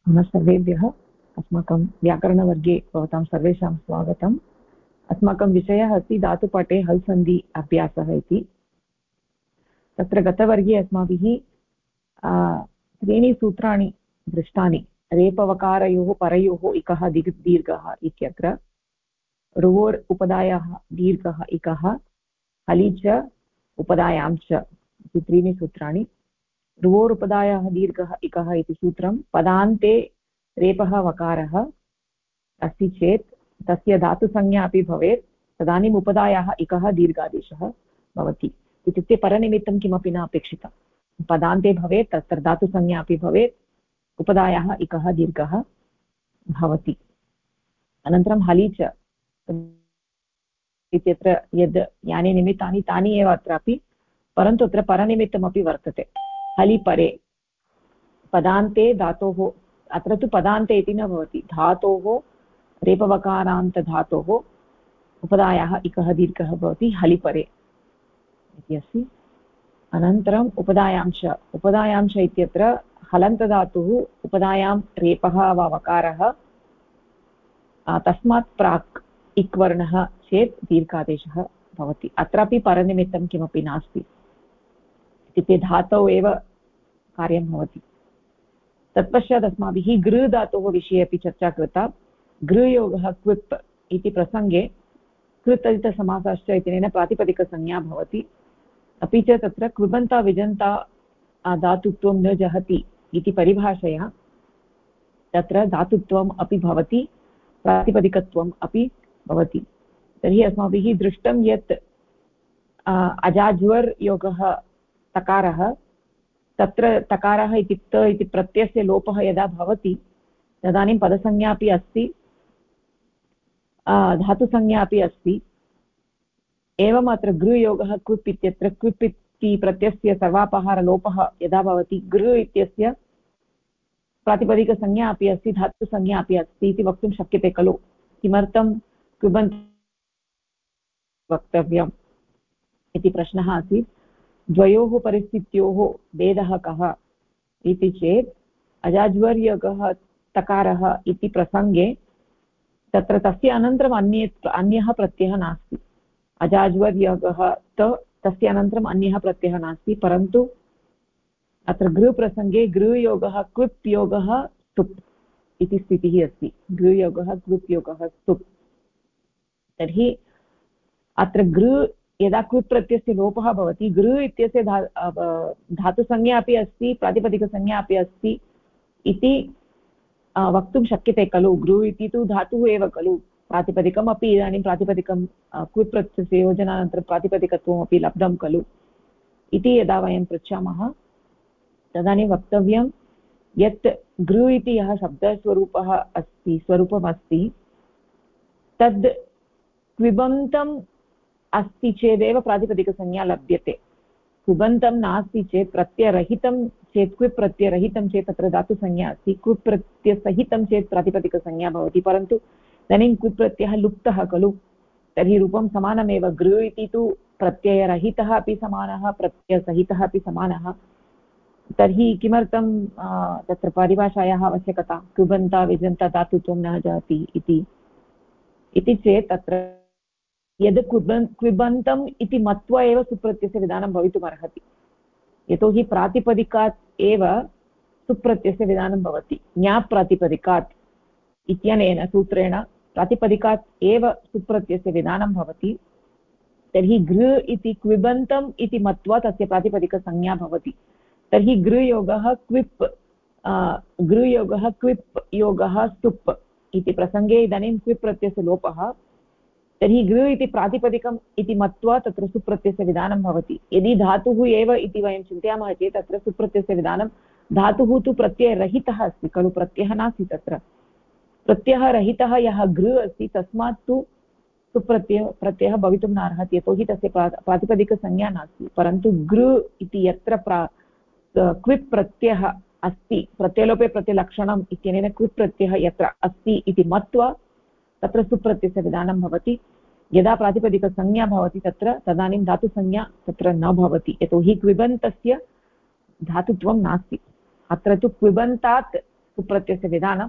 नमः सर्वेभ्यः। अस्माकं व्याकरणवर्गे भवतां सर्वेषां स्वागतम्। अस्माकं विषयः अस्ति धातुपाठे हल् सन्धि अभ्यासः इति। तत्र गतवर्गे अस्माभिः त्रीणि सूत्राणि दृष्टानि। रेपवकारयोः परयोः इकः दीर्घः इत्यत्र, रुवोर् उपधायाः दीर्घः इकः, हलि च उपधायां च इति त्रीणि सूत्राणि। रुवोरुपधायाः दीर्घः इकः इति सूत्रं पदान्ते रेपः वकारः अस्ति चेत् तस्य धातुसंज्ञा अपि भवेत्, तदानीम् उपधायाः इकः दीर्घादेशः भवति। इत्युक्ते परनिमित्तं किमपि न अपेक्षितं, पदान्ते भवेत्, तत्र धातुसंज्ञा अपि भवेत्, उपधायाः इकः दीर्घः भवति। अनन्तरं हलि च इत्यत्र यद् यानि निमित्तानि तानि एव अत्रापि, परन्तु अत्र परनिमित्तमपि वर्तते। हलि परे पदान्ते धातोः, अत्र तु पदान्ते इति न भवति, धातोः रेपवकारान्तधातोः उपधायाः इकः दीर्घः भवति हलिपरे इति अस्ति। अनन्तरम् उपधायांश, उपधायांश इत्यत्र हलन्तधातुः उपधायां रेपः वा वकारः तस्मात् प्राक् इक्वर्णः चेत् दीर्घादेशः भवति। अत्रापि परनिमित्तं किमपि नास्ति, इत्युक्ते धातौ एव कार्यं भवति। तत्पश्चात् अस्माभिः गृ धातोः विषये अपि चर्चा कृता। गृयोगः क्विप् इति प्रसङ्गे कृतलितसमासश्च इत्यनेन प्रातिपदिकसंज्ञा भवति। अपि च तत्र क्विबन्ता विजन्ता धातुत्वं न जहति इति परिभाषया तत्र धातुत्वम् अपि भवति, प्रातिपदिकत्वम् अपि भवति। तर्हि अस्माभिः दृष्टं यत् अजाज्वर् योगः तकारः, तत्र तकारः इति त इति प्रत्ययस्य लोपः यदा भवति तदानीं पदसंज्ञा अपि अस्ति, धातुसंज्ञा अपि अस्ति। एवम् अत्र गृयोगः क्विप् इत्यत्र क्विप् इति प्रत्ययस्य सर्वापहारलोपः यदा भवति, गृ इत्यस्य प्रातिपदिकसंज्ञा अपि अस्ति, धातुसंज्ञा अपि अस्ति इति वक्तुं शक्यते खलु। किमर्थं क्विबन्त वक्तव्यम् इति प्रश्नः आसीत्। द्वयोः परिस्थित्योः भेदः कः इति चेत् अजाज्वर्योगः तकारः इति प्रसङ्गे तत्र तस्य अनन्तरम् अन्यः प्रत्ययः नास्ति। अजाज्वर्योगः तस्य अनन्तरम् अन्यः प्रत्ययः नास्ति, परन्तु अत्र गृप्रसङ्गे गृयोगः क्विप् योगः स्तुप् इति स्थितिः अस्ति। गृयोगः क्विप् योगः स्तुप्। तर्हि अत्र गृ यदा क्विप् प्रत्ययस्य लोपः भवति, गृ इत्यस्य धातुसंज्ञा अपि अस्ति, प्रातिपदिकसंज्ञा अपि अस्ति इति वक्तुं शक्यते खलु। गृ इति तु धातुः एव खलु, प्रातिपदिकम् अपि इदानीं प्रातिपदिकं क्विप् प्रत्ययस्य योजनानन्तरं प्रातिपदिकत्वमपि लब्धं खलु इति यदा वयं पृच्छामः तदानीं वक्तव्यं यत् गृ इति यः शब्दस्वरूपः अस्ति, स्वरूपमस्ति, तद् क्विबन्तम् अस्ति चेदेव प्रातिपदिकसंज्ञा लभ्यते। क्विबन्तं नास्ति चेत्, प्रत्ययरहितं चेत्, क्विप् प्रत्ययरहितं चेत् तत्र धातुसंज्ञा अस्ति, क्विप् प्रत्ययसहितं चेत् प्रातिपदिकसंज्ञा भवति। परन्तु इदानीं क्विप् प्रत्ययः लुप्तः खलु, तर्हि रूपं समानमेव। गृ इति तु प्रत्ययरहितः अपि समानः, प्रत्ययसहितः अपि समानः। तर्हि किमर्थं तत्र परिभाषायाः आवश्यकता, क्विबन्ता विजन्ता धातुत्वं न जाति इति चेत् तत्र यद् क्विबन्तम् इति मत्वा एव सुप्रत्ययस्य विधानं भवितुमर्हति। यतोहि प्रातिपदिकात् एव सुप्रत्ययस्य विधानं भवति। ज्ञाप् प्रातिपदिकात् इत्यनेन सूत्रेण प्रातिपदिकात् एव सुप्रत्ययस्य विधानं भवति। तर्हि गृ इति क्विबन्तम् इति मत्वा तस्य प्रातिपदिकसंज्ञा भवति। तर्हि गृयोगः क्विप्, गृयोगः क्विप् योगः स्तुप् इति प्रसङ्गे इदानीं क्विप् प्रत्ययस्य लोपः, तर्हि गृ इति प्रातिपदिकम् इति मत्वा तत्र सुप्रत्ययस्य विधानं भवति। यदि धातुः एव इति वयं चिन्तयामः चेत् तत्र सुप्रत्ययस्य विधानं, धातुः तु प्रत्ययरहितः अस्ति खलु, प्रत्ययः नास्ति तत्र। प्रत्ययः रहितः यः गृ अस्ति तस्मात् तु प्रत्ययः भवितुं नार्हति, यतोहि तस्य प्रातिपदिकसंज्ञा नास्ति। परन्तु गृ इति यत्र क्विप् प्रत्ययः अस्ति, प्रत्ययलोपे प्रत्ययलक्षणम् इत्यनेन क्विप् प्रत्ययः यत्र अस्ति इति मत्वा तत्र सुप्रत्ययस्य विधानं भवति। यदा प्रातिपदिकसंज्ञा भवति तत्र तदानीं धातुसंज्ञा तत्र न भवति, यतोहि क्विबन्तस्य धातुत्वं नास्ति। अत्र तु क्विबन्तात् कुप्रत्ययस्य विधानं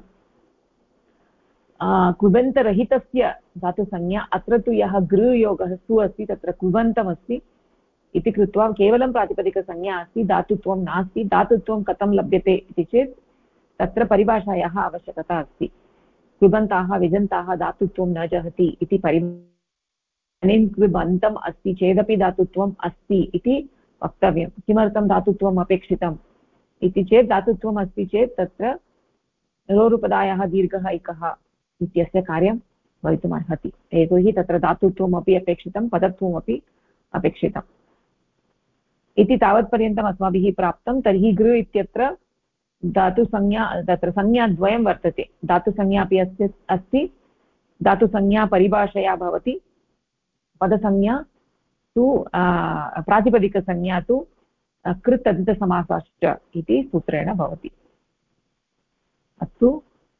कुबन्तरहितस्य धातुसंज्ञा अत्र तु यः गृयोगः सु अस्ति तत्र कुबन्तमस्ति इति कृत्वा केवलं प्रातिपदिकसंज्ञा अस्ति धातुत्वं नास्ति धातुत्वं कथं लभ्यते इति चेत् तत्र परिभाषायाः आवश्यकता अस्ति कुबन्ताः विजन्ताः धातुत्वं न जहति इति क्विबन्तम् अस्ति चेदपि धातुत्वम् अस्ति इति वक्तव्यं किमर्थं धातुत्वम् अपेक्षितम् इति चेत् धातुत्वम् अस्ति चेत् तत्र रोरुपदायाः दीर्घः इकः इत्यस्य कार्यं भवितुम् अर्हति यतोहि तत्र धातुत्वमपि अपेक्षितं पदत्वमपि अपेक्षितम् इति तावत्पर्यन्तम् अस्माभिः प्राप्तं तर्हि गृ इत्यत्र धातुसंज्ञा तत्र संज्ञाद्वयं वर्तते धातुसंज्ञा अपि अस्ति धातुसंज्ञा परिभाषया भवति पदसंज्ञा तु प्रातिपदिकसंज्ञा तु कृत् तद्धितसमासाश्च इति सूत्रेण भवति अस्तु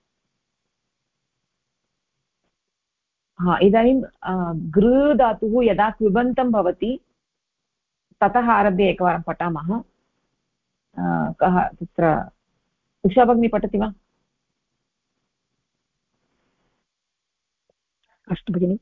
इदानीं गृ धातुः यदा क्विबन्तं भवति ततः आरभ्य एकवारं पठामः कः तत्र उषा भगिनी पठति वा अस्तु भगिनि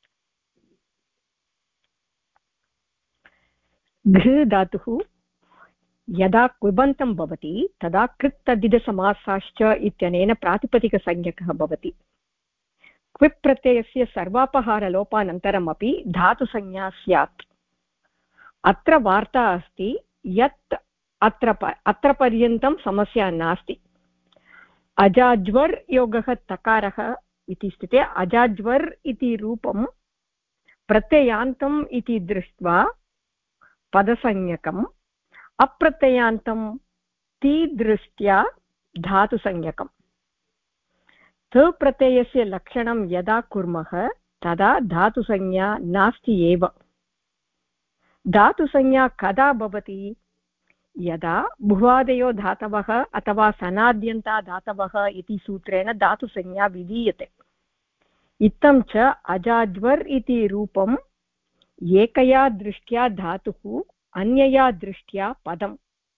घृ धातुः यदा क्विबन्तं भवति तदा कृत् तद्धितसमासाश्च इत्यनेन प्रातिपदिकसंज्ञकः भवति क्विप् प्रत्ययस्य सर्वापहारलोपानन्तरमपि धातुसंज्ञा स्यात् अत्र वार्ता अस्ति यत् अत्र पर्यन्तं समस्या नास्ति अजाज्वर् योगः तकारः इति स्थिते अजाज्वर् इति रूपं प्रत्ययान्तम् इति दृष्ट्वा पदसंज्ञकम् अप्रत्ययान्तं ति दृष्ट्या धातुसंज्ञकम् थ प्रत्ययस्य लक्षणं यदा कुर्मः तदा धातुसंज्ञा नास्ति एव धातुसंज्ञा कदा भवति यदा भुवादयो धातवः अथवा सनाद्यन्ता धातवः इति सूत्रेण धातुसंज्ञा विधीयते इत्थं च अजाज्वर् इति रूपम् एकया दृष्ट्या धातुः अन्यया दृष्ट्या पदम्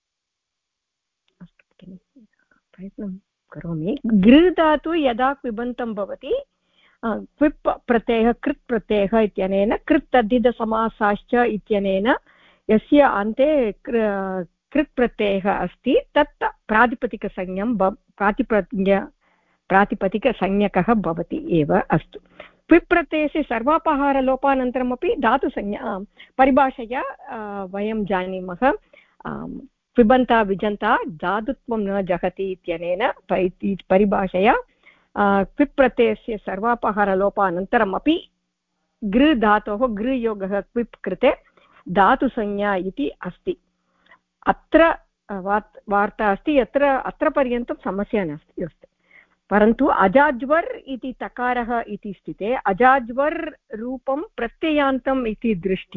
प्रयत्नं करोमि गृ धातु यदा क्विबन्तं भवति क्विप् प्रत्ययः कृत् प्रत्ययः इत्यनेन कृत् तद्धितसमासाश्च इत्यनेन यस्य अन्ते कृत् प्रत्ययः अस्ति तत् प्रातिपदिकसंज्ञकः भवति एव अस्तु क्विप् प्रत्ययस्य सर्वापहारलोपानन्तरमपि धातुसंज्ञा परिभाषया वयं जानीमः क्विबन्ता विजन्ता धातुत्वं न जहति इत्यनेन परिभाषया क्विप् प्रत्ययस्य सर्वापहारलोपानन्तरमपि गृ धातोः गृयोगः क्विप् कृते धातुसंज्ञा इति अस्ति अत्र वार्ता अस्ति अत्र पर्यन्तं समस्या नास्ति अस्ति परन्तु अजाज्वर् इति तकारः इति स्थिते अजाज्वर् रूपं प्रत्ययान्तम् इति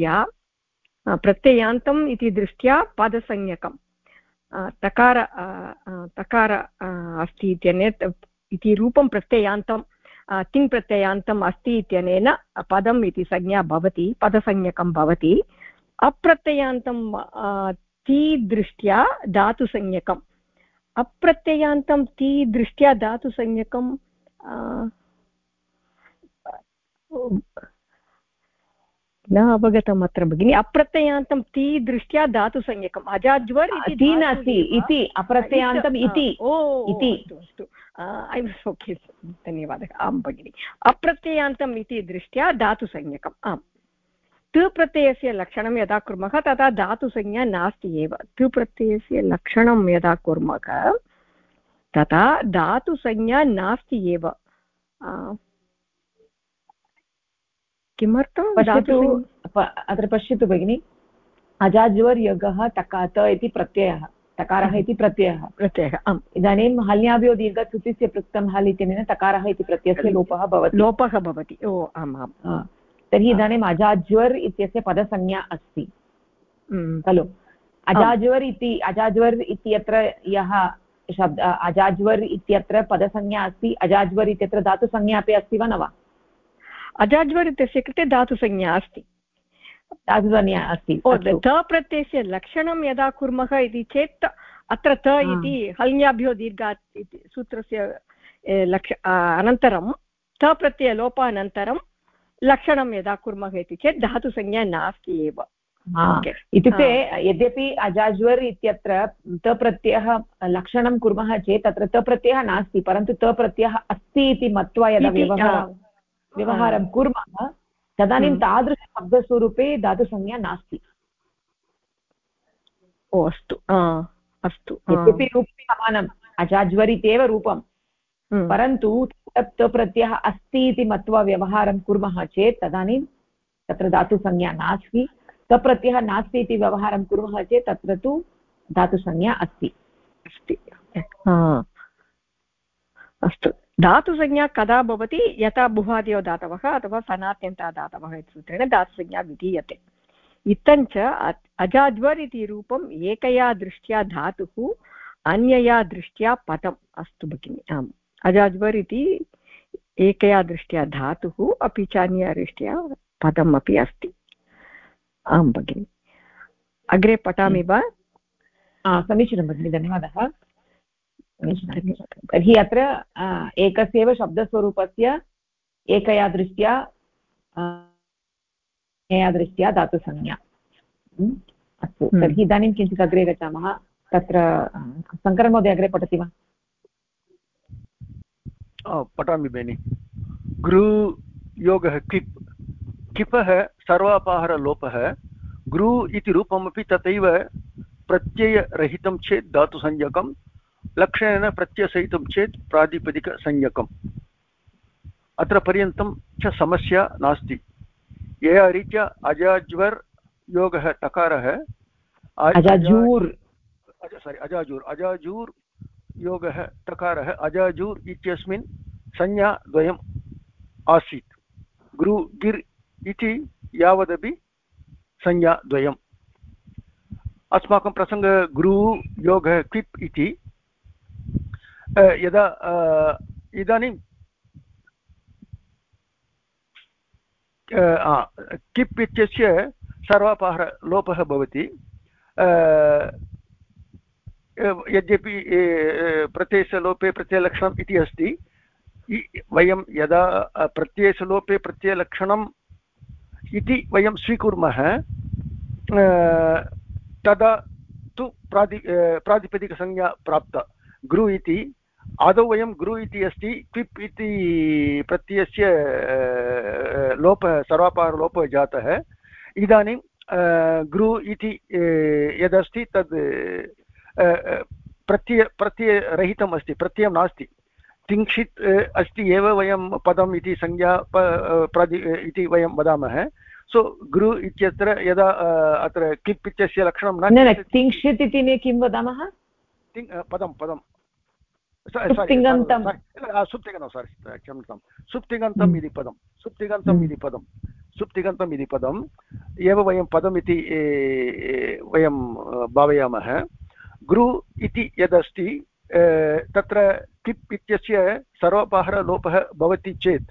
दृष्ट्या पदसंज्ञकं तकार अस्ति इति रूपं प्रत्ययान्तं तिङ् प्रत्ययान्तम् अस्ति इत्यनेन पदम् इति संज्ञा भवति पदसंज्ञकं भवति अप्रत्ययान्तं ति दृष्ट्या धातुसंज्ञकम् अप्रत्ययान्तं ति दृष्ट्या धातुसंज्ञकं न अवगतम् अत्र भगिनि अप्रत्ययान्तं ति दृष्ट्या धातुसंज्ञकम् अजाज्वर् इति नास्ति इति अप्रत्ययान्तम् इति अस्तु ऐ वास् ओके धन्यवादः आं भगिनि अप्रत्ययान्तम् इति दृष्ट्या धातुसंज्ञकम् आम् तु प्रत्ययस्य लक्षणं यदा कुर्मः तदा धातुसंज्ञा नास्ति एव तु प्रत्ययस्य लक्षणं यदा कुर्मः तदा धातुसंज्ञा नास्ति एव किमर्थं अत्र पश्यतु भगिनि अजाज्वर् योगः तकात इति प्रत्ययः तकारः इति प्रत्ययः आम् इदानीं हल्याभ्यो दीर्घत्वस्य पृक्तं हल् इत्यनेन तकारः इति प्रत्ययस्य लोपः भवति ओ आम् आम् तर्हि इदानीम् अजाज्वर् इत्यस्य पदसंज्ञा अस्ति खलु अजाज्वर् इत्यत्र यः शब्द अजाज्वर् इत्यत्र पदसंज्ञा अस्ति अजाज्वर् इत्यत्र धातुसंज्ञा अपि अस्ति वा न वा अजाज्वर् इत्यस्य कृते धातुसंज्ञा अस्ति धातुसंज्ञा अस्ति थ प्रत्ययस्य लक्षणं यदा कुर्मः इति चेत् अत्र त इति हल्याभ्यो दीर्घात् इति सूत्रस्य अनन्तरं त प्रत्ययलोपानन्तरं लक्षणं यदा कुर्मः इति चेत् धातुसंज्ञा नास्ति एव। इत्युक्ते यद्यपि अजाज्वर् इत्यत्र त प्रत्ययः लक्षणं कुर्मः चेत् तत्र त प्रत्ययः नास्ति, परन्तु त प्रत्ययः अस्ति इति मत्वा यदा व्यवहारं कुर्मः तदानीं तादृशशब्दस्वरूपे धातुसंज्ञा नास्ति। ओ अस्तु अस्तु। यद्यपि रूपं समानम्, अजाज्वर् इत्येव रूपं, परन्तु तत् प्रत्ययः अस्ति इति मत्वा व्यवहारं कुर्मः चेत् तदानीं तत्र धातुसंज्ञा नास्ति। तप्रत्ययः नास्ति इति व्यवहारं कुर्मः चेत् तत्र तु धातुसंज्ञा अस्ति। अस्तु। धातुसंज्ञा कदा भवति? यथा बुहादयो धातवः अथवा सनात्यन्ता धातवः इति सूत्रेण धातुसंज्ञा विधीयते। इत्थञ्च अजाज्वर् इति रूपम् एकया दृष्ट्या धातुः, अन्यया दृष्ट्या पदम्। अस्तु भगिनि, आम्, अजाज्वर् इति एकया दृष्ट्या धातुः अपि च अन्यया दृष्ट्या पदम् अपि अस्ति। आं भगिनि, अग्रे पठामि वा? समीचीनं भगिनि, धन्यवादः। तर्हि अत्र एकस्यैव शब्दस्वरूपस्य एकया दृष्ट्या धातुसंज्ञा। अस्तु, तर्हि इदानीं किञ्चित् अग्रे गच्छामः। तत्र शङ्करन् महोदय अग्रे पठति वा? पठामि बेनि। गृ योगः किप्, किपः सर्वापहारलोपः। गृ इति रूपमपि तथैव प्रत्ययरहितं चेत् धातुसंज्ञकं, लक्षणेन प्रत्ययसहितं चेत् प्रातिपदिकसंज्ञकम्। अत्र पर्यन्तं च समस्या नास्ति। यया रीत्या अजाज्वर् योगः टकारः, अजाजूर् योगः टकारः, अजाजूर् इत्यस्मिन् संज्ञा द्वयम् आसीत्। गृ गिर् इति यावदपि संज्ञा द्वयम्। अस्माकं प्रसङ्ग गृ योगः क्विप् इति। यदा इदानीं किप् इत्यस्य सर्वापहारलोपः भवति। यद्यपि प्रत्ययलोपे प्रत्ययलक्षणम् इति अस्ति, वयं यदा प्रत्ययलोपे प्रत्ययलक्षणम् इति वयं स्वीकुर्मः तदा तु प्रातिपदिकसंज्ञा प्राप्ता। गृ इति आदौ वयं गृ इति अस्ति, क्विप् इति प्रत्ययस्य लोपः सर्वापहारलोपः जातः। इदानीं गृ इति यदस्ति तद् प्रत्ययरहितम् अस्ति, प्रत्ययं नास्ति, तिङ्क्षित् अस्ति एव वयं पदम् इति संज्ञा इति वयं वदामः। सो गृ इत्यत्र यदा अत्र किप् इत्यस्य लक्षणं न तिङ्क्षित् इति किं वदामः? पदं सुप्तिङन्तं, क्षम्यतां, सुप्तिङन्तम् इति पदं, सुप्तिङन्तम् इति पदम् एव वयं पदमिति वयं भावयामः। गृ इति यदस्ति तत्र किप् इत्यस्य सर्वापहारलोपः भवति चेत्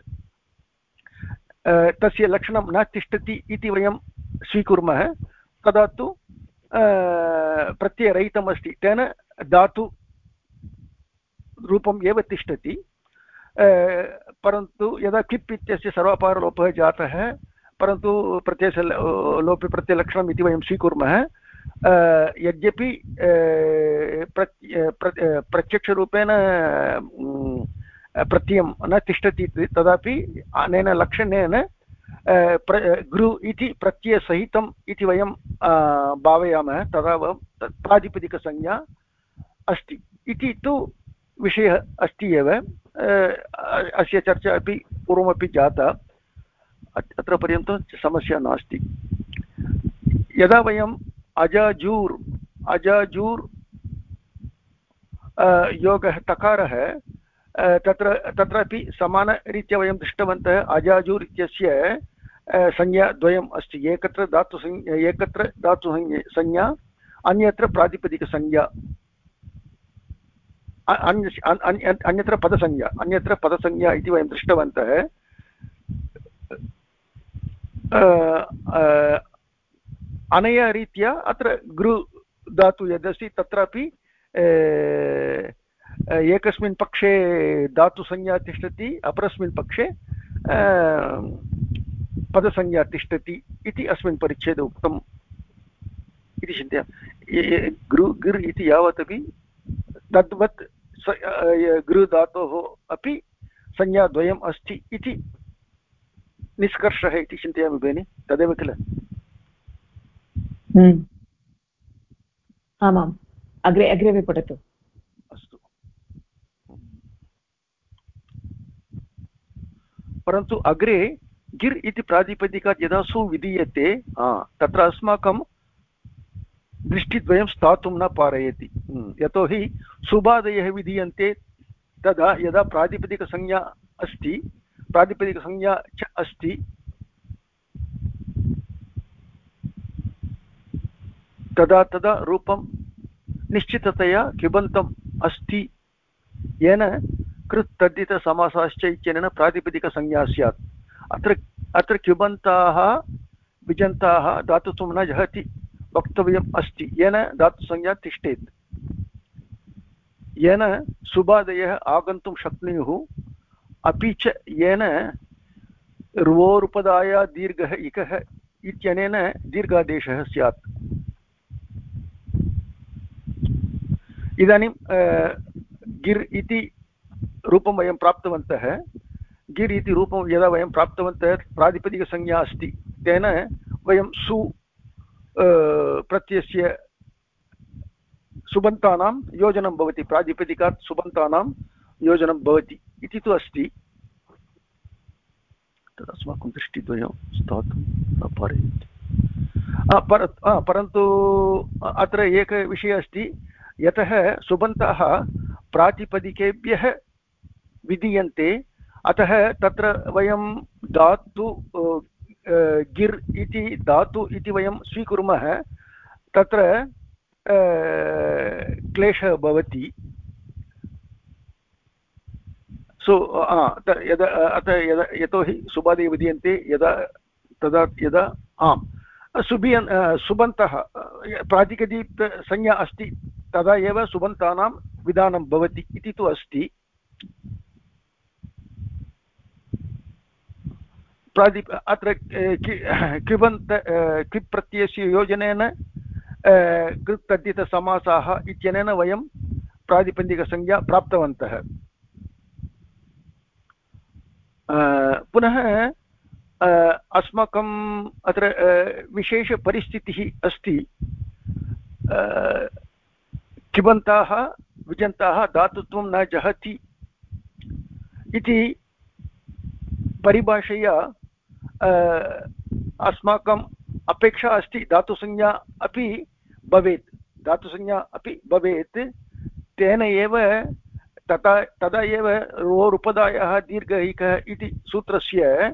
तस्य लक्षणं न तिष्ठति इति वयं स्वीकुर्मः, तदा तु प्रत्ययरहितम् अस्ति, तेन धातु रूपम् एव तिष्ठति। परन्तु यदा किप् इत्यस्य सर्वापहारलोपः जातः, परन्तु प्रत्ययलोपे प्रत्ययलक्षणम् इति वयं स्वीकुर्मः, यद्यपि प्रत्यक्षरूपेण प्रत्ययं न तिष्ठति, तदापि अनेन लक्षणेन गृ इति प्रत्ययसहितम् इति वयं भावयामः, तदा प्रातिपदिकसंज्ञा अस्ति इति तु विषयः अस्ति एव। अस्य चर्चा अपि पूर्वमपि जाता, अत्र पर्यन्तं समस्या नास्ति। यदा वयम् अजाजूर् योगः टकारः, तत्रापि समानरीत्या वयं दृष्टवन्तः। अजाजूर् इत्यस्य संज्ञा द्वयम् अस्ति, एकत्र धातुसंज्ञा, अन्यत्र प्रातिपदिकसंज्ञा, अन्यत्र पदसंज्ञा इति वयं दृष्टवन्तः। अनया रीत्या अत्र गृ धातु यदस्ति तत्रापि एकस्मिन् पक्षे धातुसंज्ञा तिष्ठति, अपरस्मिन् पक्षे पदसंज्ञा तिष्ठति इति अस्मिन् परिच्छेदे उक्तम् इति चिन्तयामि। गृ इति यावदपि तद्वत् गृ धातोः अपि संज्ञाद्वयम् अस्ति इति निष्कर्षः इति चिन्तयामि भगिनि, तदेव किल? आमाम्, अग्रे अग्रे पठतु। अस्तु, परन्तु अग्रे गिर् इति प्रातिपदिकात् यदा सुविधीयते तत्र अस्माकं दृष्टिद्वयं स्थातुं न पारयति। यतोहि सुबादयः विधीयन्ते तदा यदा प्रातिपदिकसंज्ञा अस्ति, प्रातिपदिकसंज्ञा च अस्ति, तदा तदा रूपं निश्चिततया किबन्तम् अस्ति, येन कृत् तद्धितसमासाश्च इत्यनेन प्रातिपदिकसंज्ञा स्यात्। अत्र किबन्ताः विजन्ताः धातुत्वं न जहति वक्तव्यम् अस्ति, येन धातुसंज्ञा तिष्ठेत्, येन सुबादयः आगन्तुं शक्नुयुः, अपि च येन रुवोरुपदाया दीर्घः इकः इत्यनेन दीर्घादेशः स्यात्। इदानीं गिर् इति रूपं वयं प्राप्तवन्तः। गिर् इति रूपं यदा वयं प्राप्तवन्तः प्रातिपदिकसंज्ञा अस्ति, तेन वयं सु प्रत्ययस्य सुबन्तानां योजनं भवति, प्रातिपदिकात् सुबन्तानां योजनं भवति इति तु अस्ति। तदस्माकं दृष्टिद्वयं स्थातुं न पारयति। परन्तु अत्र एकः विषयः अस्ति, यतः सुबन्ताः प्रातिपदिकेभ्यः विधीयन्ते, अतः तत्र वयं धातु गिर् इति धातु इति वयं स्वीकुर्मः, तत्र क्लेशः भवति। सो यदा अतः यदा यतोहि सुबादे विधीयन्ते यदा तदा यदा सुबन्तः प्रातिपदिकसंज्ञा अस्ति, तदा एव सुबन्तानां विधानं भवति इति तु अस्ति। अत्र किबन्त किप् प्रत्ययस्य योजनेन कृत् तद्धितसमासाः इत्यनेन वयं प्रातिपदिकसंज्ञा प्राप्तवन्तः। पुनः अस्माकम् अत्र विशेषपरिस्थितिः अस्ति, किबन्ताः विजन्ताः धातुत्वं न जहति इति परिभाषया अस्माकम् अपेक्षा अस्ति, धातुसंज्ञा अपि भवेत्, धातुसंज्ञा अपि भवेत्, तेन एव तदा एव रोरुपदायः दीर्घैकः इति सूत्रस्य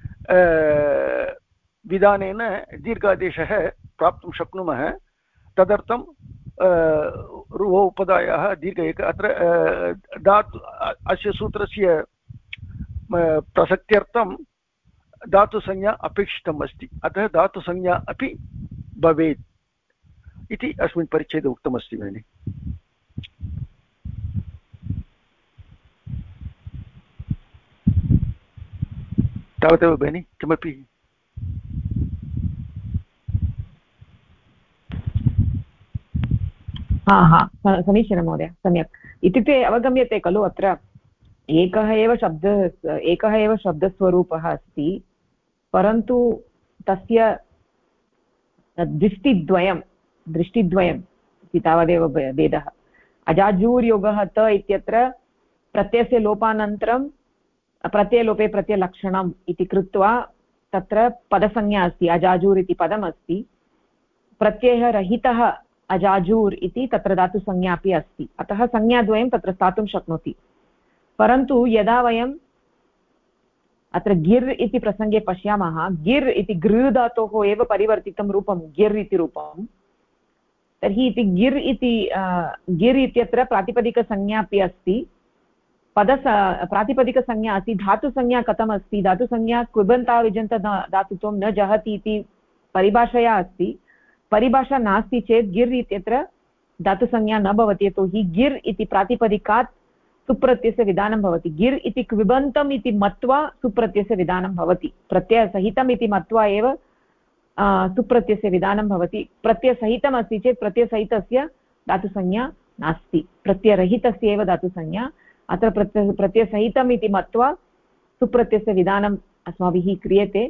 विधानेन दीर्घादेशः प्राप्तुं शक्नुमः। तदर्थं रुवोपदायः दीर्घैक अत्र धातु अस्य सूत्रस्य प्रसक्त्यर्थं धातुसंज्ञा अपेक्षितम् अस्ति, अतः धातुसंज्ञा अपि भवेत् इति अस्मिन् परिच्छेदे उक्तमस्ति भगिनि। तावदेव भगिनि, किमपि? समीचीनं महोदय, सम्यक्। इत्युक्ते अवगम्यते खलु, अत्र एकः एव शब्दस्वरूपः अस्ति, परन्तु तस्य दृष्टिद्वयं इति तावदेव भेदः। अजाजूर्योगः त इत्यत्र प्रत्ययस्य लोपानन्तरं प्रत्ययलोपे प्रत्ययलक्षणम् इति कृत्वा तत्र पदसंज्ञा अस्ति, अजाजूर् इति पदम् अस्ति। प्रत्ययः रहितः अजाजूर् इति तत्र धातुसंज्ञा अपि अस्ति, अतः संज्ञाद्वयं तत्र स्थातुं शक्नोति। परन्तु यदा वयम् अत्र गिर् इति प्रसङ्गे पश्यामः, गिर् इति गृ धातोः एव परिवर्तितं रूपं गिर् इति रूपं, तर्हि इति गिर् इत्यत्र प्रातिपदिकसंज्ञा अपि अस्ति, प्रातिपदिकसंज्ञा अस्ति, धातुसंज्ञा कथम् अस्ति, धातुसंज्ञा क्विबन्ताविजन्त धातुत्वं न जहति इति परिभाषया अस्ति। परिभाषा नास्ति चेत् गिर् इत्यत्र धातुसंज्ञा न भवति, यतोहि गिर् इति प्रातिपदिकात् सुप्रत्ययस्य विधानं भवति। गिर् इति क्विबन्तम् इति मत्वा सुप्रत्ययस्य विधानं भवति। प्रत्ययसहितम् इति मत्वा एव सुप्रत्ययस्य विधानं भवति। प्रत्ययसहितम् अस्ति चेत् प्रत्ययसहितस्य धातुसंज्ञा नास्ति, प्रत्ययरहितस्य एव धातुसंज्ञा। अत्र प्रत्ययसहितम् इति मत्वा सुप्रत्ययस्य विधानम् अस्माभिः क्रियते।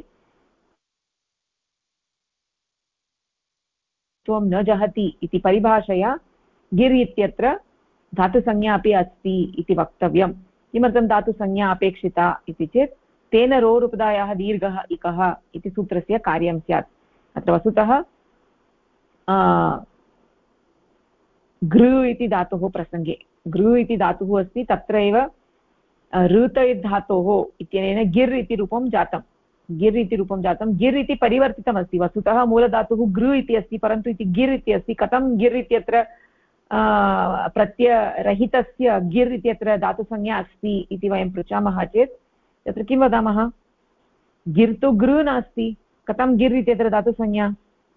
त्वं न जहति इति परिभाषया गिर् इत्यत्र धातुसंज्ञा अपि अस्ति इति वक्तव्यं। किमर्थं धातुसंज्ञा अपेक्षिता इति चेत् तेन रोरुपदायाः दीर्घः इकः इति सूत्रस्य कार्यं स्यात्। अत्र वस्तुतः गृ इति धातुः प्रसङ्गे, गृ इति धातुः अस्ति, तत्र एव ऋतय् धातोः इत्यनेन गिर् इति रूपं जातं। गिर् इति रूपं जातं। गिर् इति परिवर्तितमस्ति। वस्तुतः मूलधातुः गृ इति अस्ति, परन्तु इति गिर् इति अस्ति। कथं गिर् इत्यत्र प्रत्ययरहितस्य गिर् इत्यत्र धातुसंज्ञा अस्ति इति वयं पृच्छामः चेत् तत्र किं वदामः? गिर् तु गृ नास्ति, कथं गिर् इत्यत्र धातुसंज्ञा?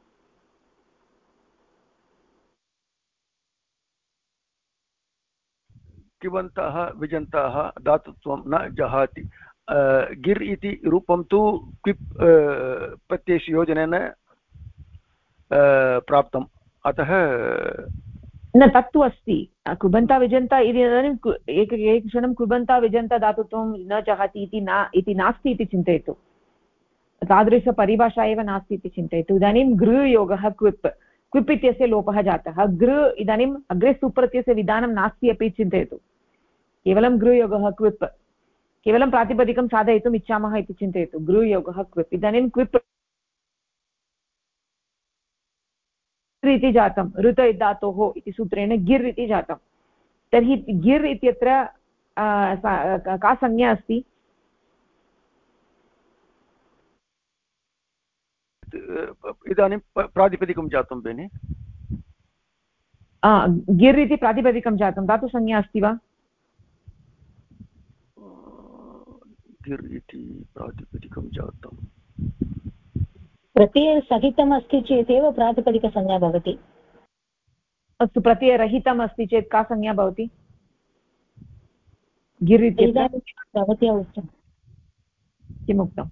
किबन्तः विजन्ताः धातुत्वं न जहाति। गिर् इति रूपं तु क्विप् प्रत्ययस्य योजनेन प्राप्तम्, अतः न तत्तु अस्ति। कुबन्ता विजन्ता इति इदानीं एकक्षणं कुबन्ता विजन्ता धातुत्वं न जहाति इति नास्ति इति चिन्तयतु। तादृशपरिभाषा एव नास्ति इति चिन्तयतु। इदानीं गृ योगः क्विप्, क्विप् इत्यस्य लोपः जातः। गृ इदानीम् अग्रे सुप्रत्ययस्य विधानं नास्ति अपि चिन्तयतु। केवलं गृ योगः क्विप्, केवलं प्रातिपदिकं साधयितुम् इच्छामः इति चिन्तयतु। गृ योगः क्विप्, इदानीं क्विप् इति जातं, ऋत धातोः इति सूत्रेण गिर् इति जातं। तर्हि गिर् इत्यत्र का संज्ञा अस्ति? इदानीं प्रातिपदिकं जातं बेनि। गिर् इति प्रातिपदिकं जातं, धातुसंज्ञा अस्ति वा? गिर् इति प्रातिपदिकं जातं, प्रत्ययसहितम् अस्ति चेदेव प्रातिपदिकसंज्ञा भवति। अस्तु, प्रत्ययरहितम् अस्ति चेत् का संज्ञा भवति? गिर् इत्यत्र भवत्या उक्तं। किमुक्तं?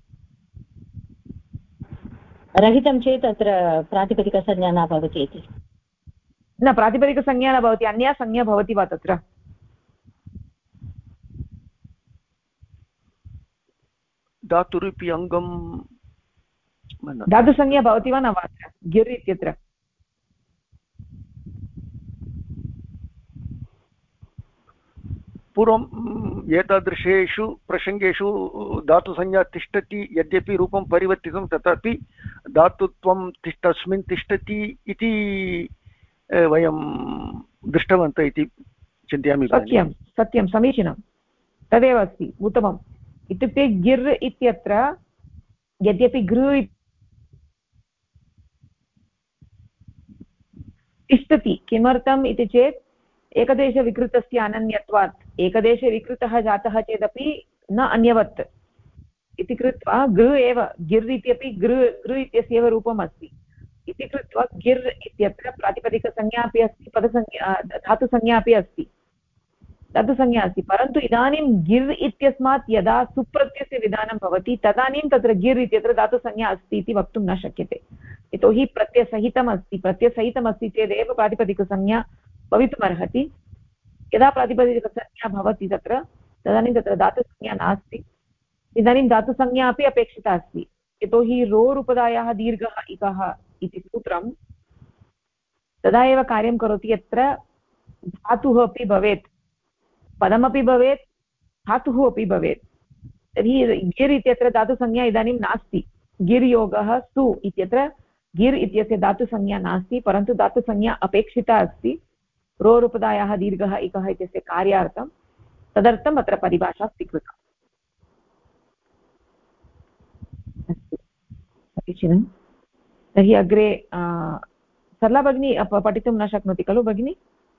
रहितं चेत् अत्र प्रातिपदिकसंज्ञा न भवति इति। न, प्रातिपदिकसंज्ञा न भवति, अन्या संज्ञा भवति वा तत्र? धातुरूपी अङ्गं धातुसंज्ञा भवति वा न वा गिर् इत्यत्र? पूर्वम् एतादृशेषु प्रसङ्गेषु धातुसंज्ञा तिष्ठति, यद्यपि रूपं परिवर्तितं तथापि धातुत्वं तस्मिन् तिष्ठति इति वयं दृष्टवन्तः इति चिन्तयामि। सत्यं सत्यं, समीचीनं, तदेव अस्ति, उत्तमम्। इत्युक्ते गिर् इत्यत्र यद्यपि गृ तिष्ठति, किमर्थम् इति चेत् एकदेशविकृतस्य अनन्यत्वात्। एकदेशविकृतः जातः चेदपि न अन्यवत् इति कृत्वा गृ एव, गिर् इत्यपि गृ इत्यस्य एव रूपम् अस्ति इति कृत्वा गिर् इत्यत्र प्रातिपदिकसंज्ञा अपि अस्ति, पदसंज्ञा धातुसंज्ञा अपि अस्ति, धातुसंज्ञा अस्ति। परन्तु इदानीं गिर् इत्यस्मात् यदा सुप्रत्ययस्य विधानं भवति तदानीं तत्र गिर् इत्यत्र धातुसंज्ञा अस्ति इति वक्तुं न शक्यते, यतोहि प्रत्ययसहितम् अस्ति। प्रत्ययसहितम् अस्ति चेदेव प्रातिपदिकसंज्ञा भवितुमर्हति। यदा प्रातिपदिकसंज्ञा भवति तत्र तदानीं तत्र धातुसंज्ञा नास्ति। इदानीं धातुसंज्ञा अपि अपेक्षिता अस्ति, यतोहि रोरुपदायाः दीर्घः इकः इति सूत्रं तदा एव कार्यं करोति यत्र धातुः अपि भवेत्, पदमपि भवेत्, धातुः अपि भवेत्। तर्हि गिर् इत्यत्र धातुसंज्ञा इदानीं नास्ति। गिर् योगः सु इत्यत्र गिर् इत्यस्य धातुसंज्ञा नास्ति, परन्तु धातुसंज्ञा अपेक्षिता अस्ति रोरुपदायाः दीर्घः इकः इत्यस्य कार्यार्थं। तदर्थम् अत्र परिभाषा स्वीकृता। अस्तु, समीचीनं। तर्हि अग्रे सरला भगिनी पठितुं न शक्नोति खलु भगिनी?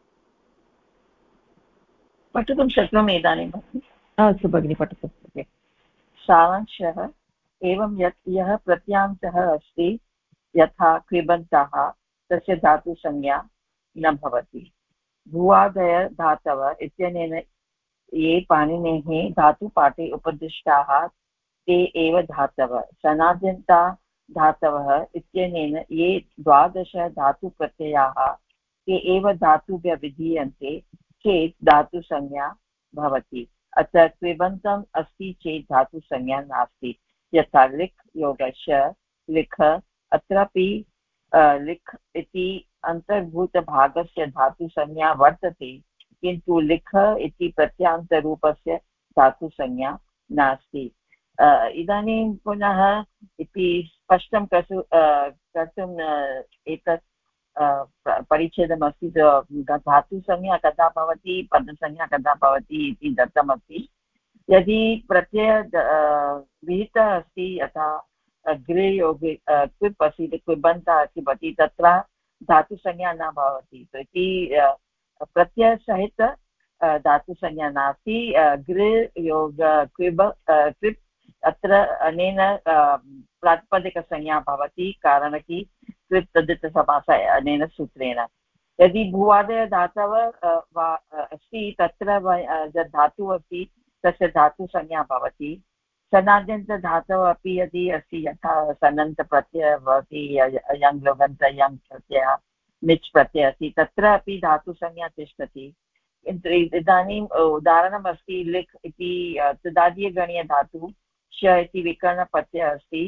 पठितुं शक्नोमि इदानीं। अस्तु भगिनी, पठतु। सारांशः एवं यत् यः प्रत्यांशः अस्ति, यथा क्रिबन्तः, तस्य धातुसंज्ञा न भवति। भुवादय धातव इत्यनेन ये पाणिनेः धातुपाठे उपदिष्टाः ते एव धातवः। सनाद्यन्ता धातवः इत्यनेन ये 12 धातुप्रत्ययाः ते एव धातुभ्यः विधीयन्ते चेत् धातुसंज्ञा भवति। अतः क्विबन्तम् अस्ति चेत् धातुसंज्ञा नास्ति। यथा लिख् योगस्य लिख, अत्रापि लिख् इति अन्तर्भूतभागस्य धातुसंज्ञा वर्तते, किन्तु लिख इति प्रत्यान्तरूपस्य धातुसंज्ञा नास्ति। इदानीं पुनः इति स्पष्टं कर्तुम् एतत् परिच्छेदमस्ति। धातुसंज्ञा कदा भवति, पदसंज्ञा कदा भवति इति दत्तमस्ति। यदि प्रत्यय विहितः अस्ति, यथा गृहे योगे क्विप् अस्ति, क्विबन्तः अस्ति भवति, तत्र धातुसंज्ञा न भवति इति प्रत्ययसहित धातुसंज्ञा नास्ति। गृह योग क्विप् अत्र अनेन प्रातिपदिकसंज्ञा भवति, कारणं कि क्विप् तद्धितसमासः अनेन सूत्रेण। यदि भुवादय धातव अस्ति, तत्र यद् धातुः अस्ति तस्य धातुसंज्ञा भवति। सनाद्यन्तधातव अपि यदि अस्ति, यथा सनन्तप्रत्ययः भवति, यङ् लुगन्त यङ् प्रत्ययः, निच् प्रत्ययः अस्ति, तत्र अपि धातुसंज्ञा तिष्ठति। किन्तु इदानीम् उदाहरणमस्ति लिख् इति तदादीयगणीयधातुः श इति विकरणप्रत्ययः अस्ति।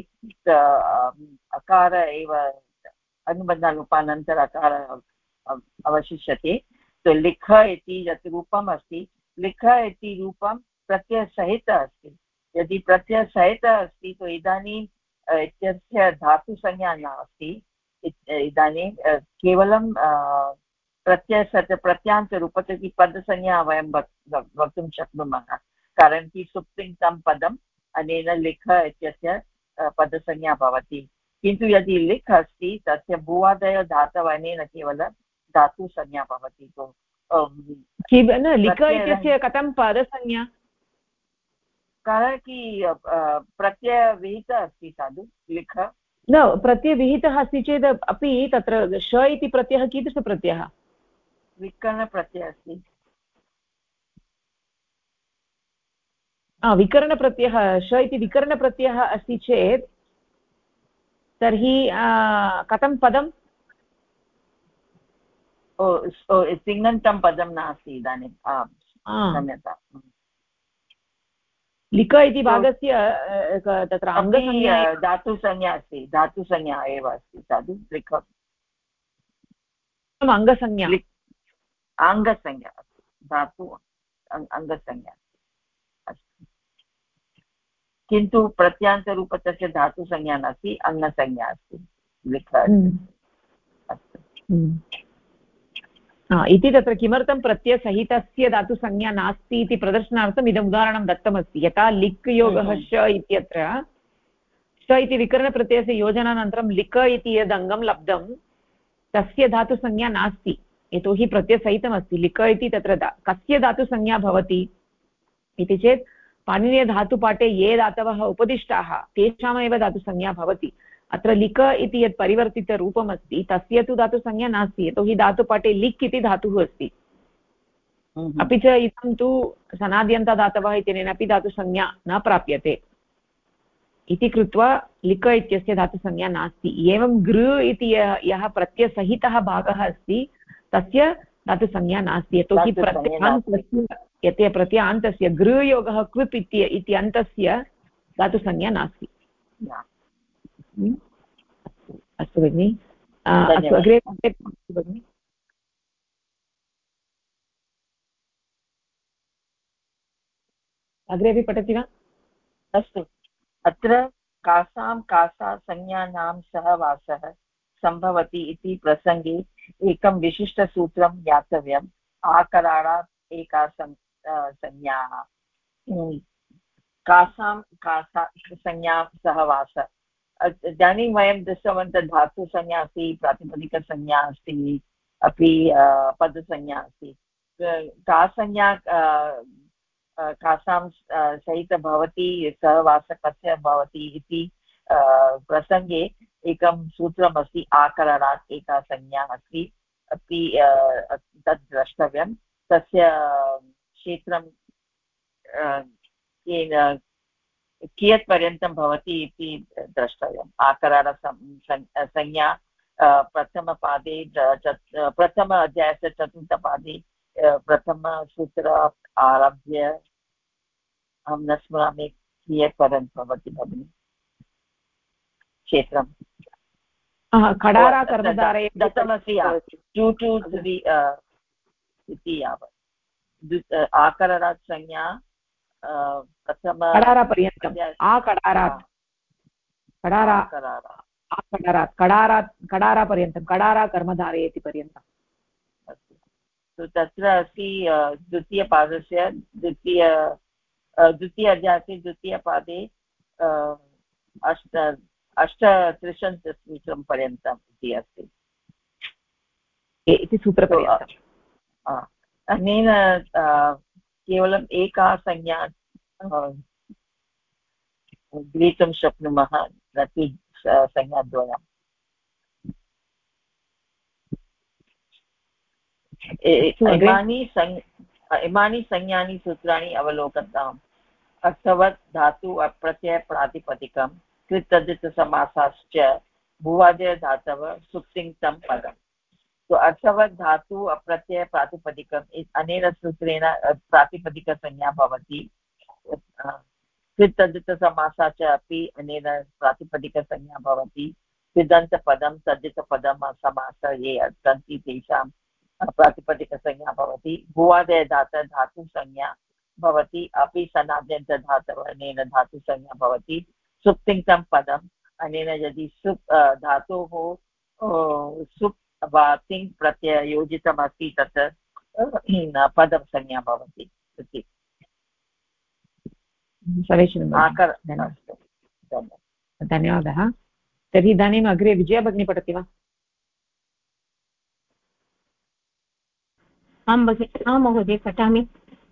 अकार एव अनुबन्धलोपानन्तर अकार अवशिष्यते। तो लिख इति यत् रूपम् अस्ति, लिख इति रूपं प्रत्ययसहितः अस्ति। यदि प्रत्ययसहितः अस्ति तो इदानीं इत्यस्य धातुसंज्ञा नास्ति। इदानीं केवलं प्रत्यान्तरूपम् इति पदसंज्ञा वयं वक्तुं शक्नुमः, कारणं कि सुप्तिङ्क्तं पदम् अनेन लिख इत्यस्य पदसंज्ञा भवति। किन्तु यदि लिख् अस्ति, तस्य भुवादय धातव अनेन केवलं धातुसंज्ञा भवति। तो लिख इत्यस्य कथं पदसंज्ञा? कारण कि प्रत्ययविहितः अस्ति साधु लिख। न, प्रत्ययविहितः अस्ति चेत् अपि तत्र श इति प्रत्ययः कीदृशप्रत्ययः? विकरणप्रत्ययः अस्ति। विकरणप्रत्ययः, श इति विकरणप्रत्ययः अस्ति चेत् तर्हि कथं पदं? तिङन्तं पदं नास्ति इदानीं। क्षम्यतां। लिख इति भागस्य तत्र अङ्गसंज्ञा धातुसंज्ञा अस्ति, धातुसंज्ञा एव अस्ति साधु लिख। अङ्गसंज्ञा अङ्गसंज्ञा धातु अङ्गसंज्ञा अस्ति, किन्तु प्रत्यान्तरूप तस्य धातुसंज्ञा नास्ति, अङ्गसंज्ञा अस्ति लिख अस्तु। इति तत्र किमर्थं प्रत्ययसहितस्य धातुसंज्ञा नास्ति इति प्रदर्शनार्थम् इदम् उदाहरणं दत्तमस्ति। यथा लिक् योगः श इत्यत्र श इति विकरणप्रत्ययस्य योजनानन्तरं लिक इति यद् अङ्गं लब्धं तस्य धातुसंज्ञा नास्ति, यतोहि प्रत्ययसहितमस्ति। लिक इति तत्र कस्य धातुसंज्ञा भवति इति चेत् पाणिनीयधातुपाठे ये धातवः उपदिष्टाः तेषामेव धातुसंज्ञा भवति। अत्र लिक इति यत् परिवर्तितरूपमस्ति तस्य तु धातुसंज्ञा नास्ति, यतोहि धातुपाठे लिक् इति धातुः अस्ति। अपि च इदं तु सनाद्यन्तधातवः इत्यनेन अपि धातुसंज्ञा न प्राप्यते इति कृत्वा लिक इत्यस्य धातुसंज्ञा नास्ति। एवं गृ इति यः प्रत्ययसहितः भागः अस्ति तस्य धातुसंज्ञा नास्ति, यतोहि प्रत्ययान्तस्य गृहयोगः क्विप् इति अन्तस्य धातुसंज्ञा नास्ति। अस्तु भगिनि, अग्रे भगिनि। अग्रे अपि पठति वा? अस्तु। अत्र कासां कासा संज्ञानां सहवासः सम्भवति इति प्रसङ्गे एकं विशिष्टसूत्रं ज्ञातव्यम्। आकराणात् एका संज्ञाः, कासां कासा संज्ञा सहवासः। इदानीं वयं दृष्टवन्तः धातुसंज्ञा अस्ति, प्रातिपदिकसंज्ञा अस्ति, अपि पदसंज्ञा अस्ति। का संज्ञा कासां सहित भवति, सहवासः कस्य भवति इति प्रसङ्गे एकं सूत्रमस्ति। आकरणात् एका संज्ञा अस्ति, अपि तत् द्रष्टव्यं तस्य क्षेत्रं कियत् पर्यन्तं भवति इति द्रष्टव्यम् आकरार संज्ञा प्रथमपादे प्रथम अध्यायस्य चतुर्थपादे प्रथमसूत्र आरभ्य अहं न स्मरामि कियत् पर्यन्तं भवति भगिनि क्षेत्रं कडारा कर्मधारय दत्तमस्ति 2 to 3 इति यावत् आकरारात् संज्ञा प्रथम कडारापर्यन्तम् कडारापर्यन्तं कडारा कर्मधारय इति पर्यन्तम् अस्तु तत्र अस्ति द्वितीयपादस्य द्वितीय अध्यायस्य द्वितीयपादे अष्टत्रिंशत् सूत्रं पर्यन्तम् इति अस्ति इति सूत्रपर्यन्तम् अनेन केवलम् एका संज्ञा ग्रहीतुं शक्नुमः न तु संज्ञाद्वयम् इमानि संज्ञानि सूत्राणि अवलोकताम् अर्थवत् धातु अप्रत्यय प्रातिपदिकं कृतदितसमासाश्च भुवादय धातव सुप्तिङ्क्तं पदम् तो अर्थवत् धातु अप्रत्यय प्रातिपदिकम् अनेन सूत्रेण प्रातिपदिकसंज्ञा भवति कृतदितसमासा च अपि अनेन प्रातिपदिकसंज्ञा भवति कृदन्तपदं तद्धितपदं समासः ये सन्ति तेषां प्रातिपदिकसंज्ञा भवति भुवादय धातुसंज्ञा भवति अपि सनाद्यन्तधातव अनेन धातुसंज्ञा भवति सुप्तिङ्क्तं पदम् अनेन यदि सुप् धातोः सुप् वा तिङ् प्रत्यय योजितमस्ति तत् पदं संज्ञा भवति इति समीचीनं धन्यवादः तर्हि इदानीम् अग्रे विजया भगिनी पठति वा आं महोदय पठामि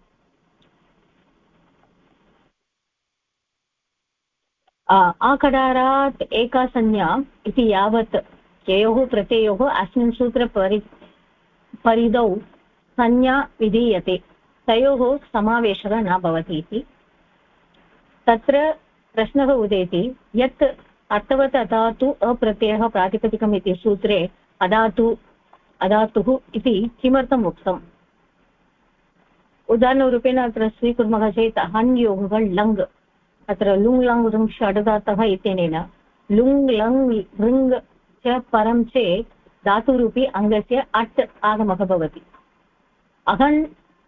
आकडारात् एका संज्ञा इति यावत् ययोः प्रत्ययोः अस्मिन् सूत्रपरिधौ संज्ञा विधीयते तयोः समावेशः न भवति इति तत्र प्रश्नः उदेति यत् अर्थवत् अधातु अप्रत्ययः प्रातिपदिकम् इति सूत्रे अधातुः इति किमर्थम् उक्तम् उदाहरणरूपेण अत्र स्वीकुर्मः चेत् हन् योगः लङ् अत्र लुङ् लङ् ऋङ् षड्धातः इत्यनेन लुङ् लङ् ऋङ् च परं चेत् धातुरूपी अङ्गस्य अट् आगमः भवति अहन्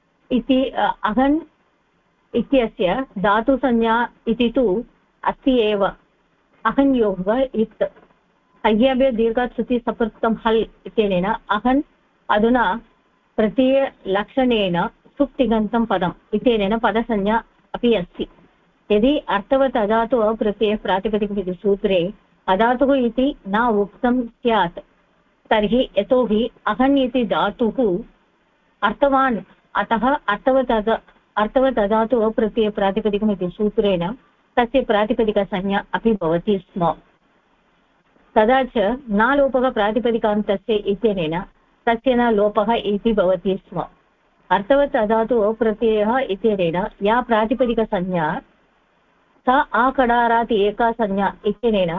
इत्यस्य धातुसंज्ञा इति तु अस्ति एव अहन् योगः इत् संज्ञाभ्यः दीर्घात् श्रुति सपृक्तं हल् इत्यनेन अहन् अधुना प्रत्ययलक्षणेन सुप्तिगन्तं पदम् इत्यनेन पदसंज्ञा अपि अस्ति यदि अर्थवत् अधातु अप्रत्ययः प्रातिपदिकम् इति सूत्रे अधातुः इति न उक्तं स्यात् तर्हि यतोहि अहन् इति धातुः अर्थवान् अतः अर्थवत् अधातु अप्रत्यय प्रातिपदिकम् इति सूत्रेण तस्य प्रातिपदिकसंज्ञा अपि भवति स्म तदा च न लोपः प्रातिपदिकान्तस्य इत्यनेन तस्य न लोपः इति भवति स्म अर्थवत् अधातु अप्रत्ययः इत्यनेन या प्रातिपदिकसंज्ञा सा आकडारात् एका संज्ञा इत्यनेन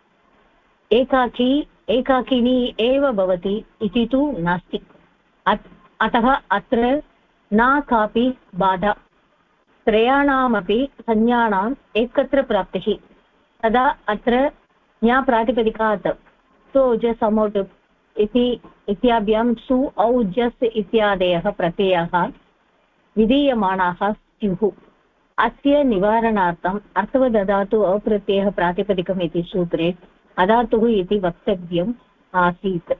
एकाकिनी एव भवति इति तु नास्ति अतः अत्र न कापि बाधा त्रयाणामपि संज्ञानाम् एकत्र प्राप्तिः तदा अत्र ज्ञाप्रातिपदिकात् सोजस् अमौट् इत्याभ्यां सु औ जस् इत्यादयः प्रत्ययाः विधीयमानाः स्युः अस्य निवारणार्थम् अर्थवदधातु अप्रत्ययः प्रातिपदिकम् इति सूत्रे अधातुः इति वक्तव्यम् आसीत्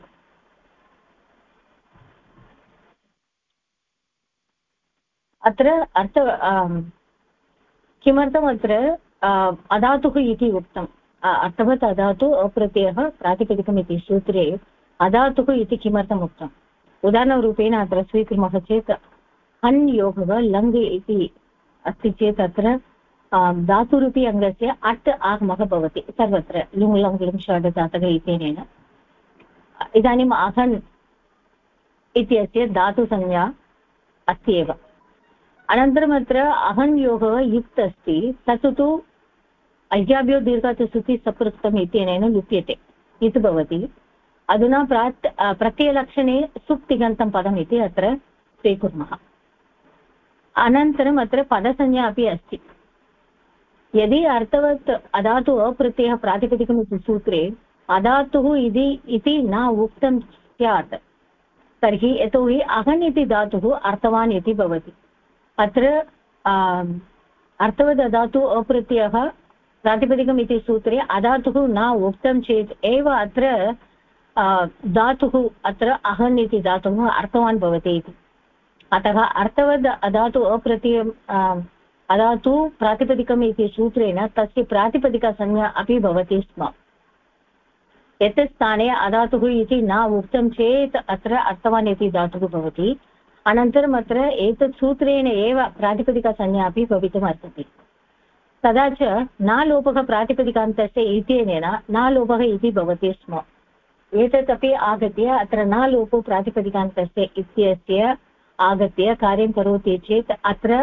अत्र किमर्थम् अत्र अधातुः इति उक्तम् अर्थवत् अधातु अप्रत्ययः प्रातिपदिकम् इति सूत्रे अधातुः इति किमर्थम् उक्तम् उदाहरणरूपेण अत्र स्वीकुर्मः चेत् हन् योगः लङ् इति अस्ति चेत् अत्र धातुरूपी अङ्गस्य अट् आगमः भवति सर्वत्र लुङ् लङ् लुङ् षड् धातः इत्यनेन इदानीम् अहन् इत्यस्य धातुसंज्ञा अस्ति एव। अनन्तरम् अत्र अहन्योगः युक्त अस्ति, तत् तु अय्याभ्यो दीर्घात् सुति सपृक्तम् इत्यनेन लुप्यते इति भवति। अधुना प्रत्ययलक्षणे सुप्तिगन्तं पदम् इति अत्र स्वीकुर्मः। अनन्तरम् अत्र पदसंज्ञा अपि अस्ति। यदि अर्थवत् अधातु अप्रत्ययः प्रातिपदिकम् इति सूत्रे अधातुः इति न उक्तं स्यात् तर्हि यतोहि अहन् इति धातुः अर्थवान् इति भवति। अत्र अर्थवत् अधातु अप्रत्ययः प्रातिपदिकम् इति सूत्रे अधातुः न उक्तं चेत् एव अत्र धातुः अत्र अहन् इति धातुः अर्थवान् भवति इति। अतः अर्थवद् अधातु अप्रत्ययम् अधातु प्रातिपदिकम् इति सूत्रेण तस्य प्रातिपदिकसंज्ञा अपि भवति स्म। यत् स्थाने अधातुः इति न उक्तं चेत् अत्र अर्थवान् इति धातुः भवति। अनन्तरम् अत्र एतत् सूत्रेण एव प्रातिपदिकसंज्ञा अपि भवितुम् अर्हति। तदा च न लोपः प्रातिपदिकान्तस्य इत्यनेन न लोपः इति भवति स्म। एतत् अपि आगत्य अत्र न लोपो प्रातिपदिकान्तस्य इत्यस्य आगत्य कार्यं करोति चेत् अत्र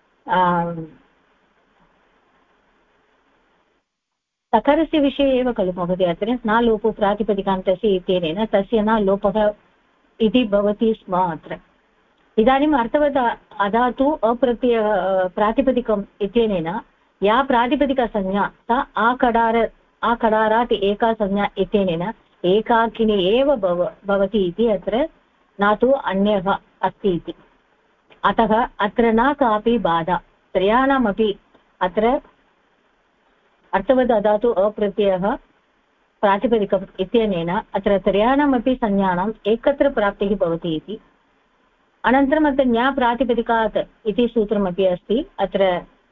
सकारस्य विषये एव खलु महोदय, अत्र न लोपो प्रातिपदिकान्तस्य इत्यनेन तस्य न लोपः इति भवति स्म। अत्र इदानीम् अर्थवत् अधातु अप्रत्यय प्रातिपदिकम् इत्यनेन या प्रातिपदिकसंज्ञा सा आकडारात् एका संज्ञा इत्यनेन एकाकिनी एव भवति इति अत्र न तु अन्यः अस्ति इति। अतः अत्र न कापि बाधा त्रयाणामपि। अत्र अर्थवत् अधातु अप्रत्ययः प्रातिपदिकम् इत्यनेन अत्र त्रयाणामपि संज्ञानाम् एकत्र प्राप्तिः भवति इति। अनन्तरम् अत्र ज्ञा प्रातिपदिकात् इति सूत्रमपि अस्ति। अत्र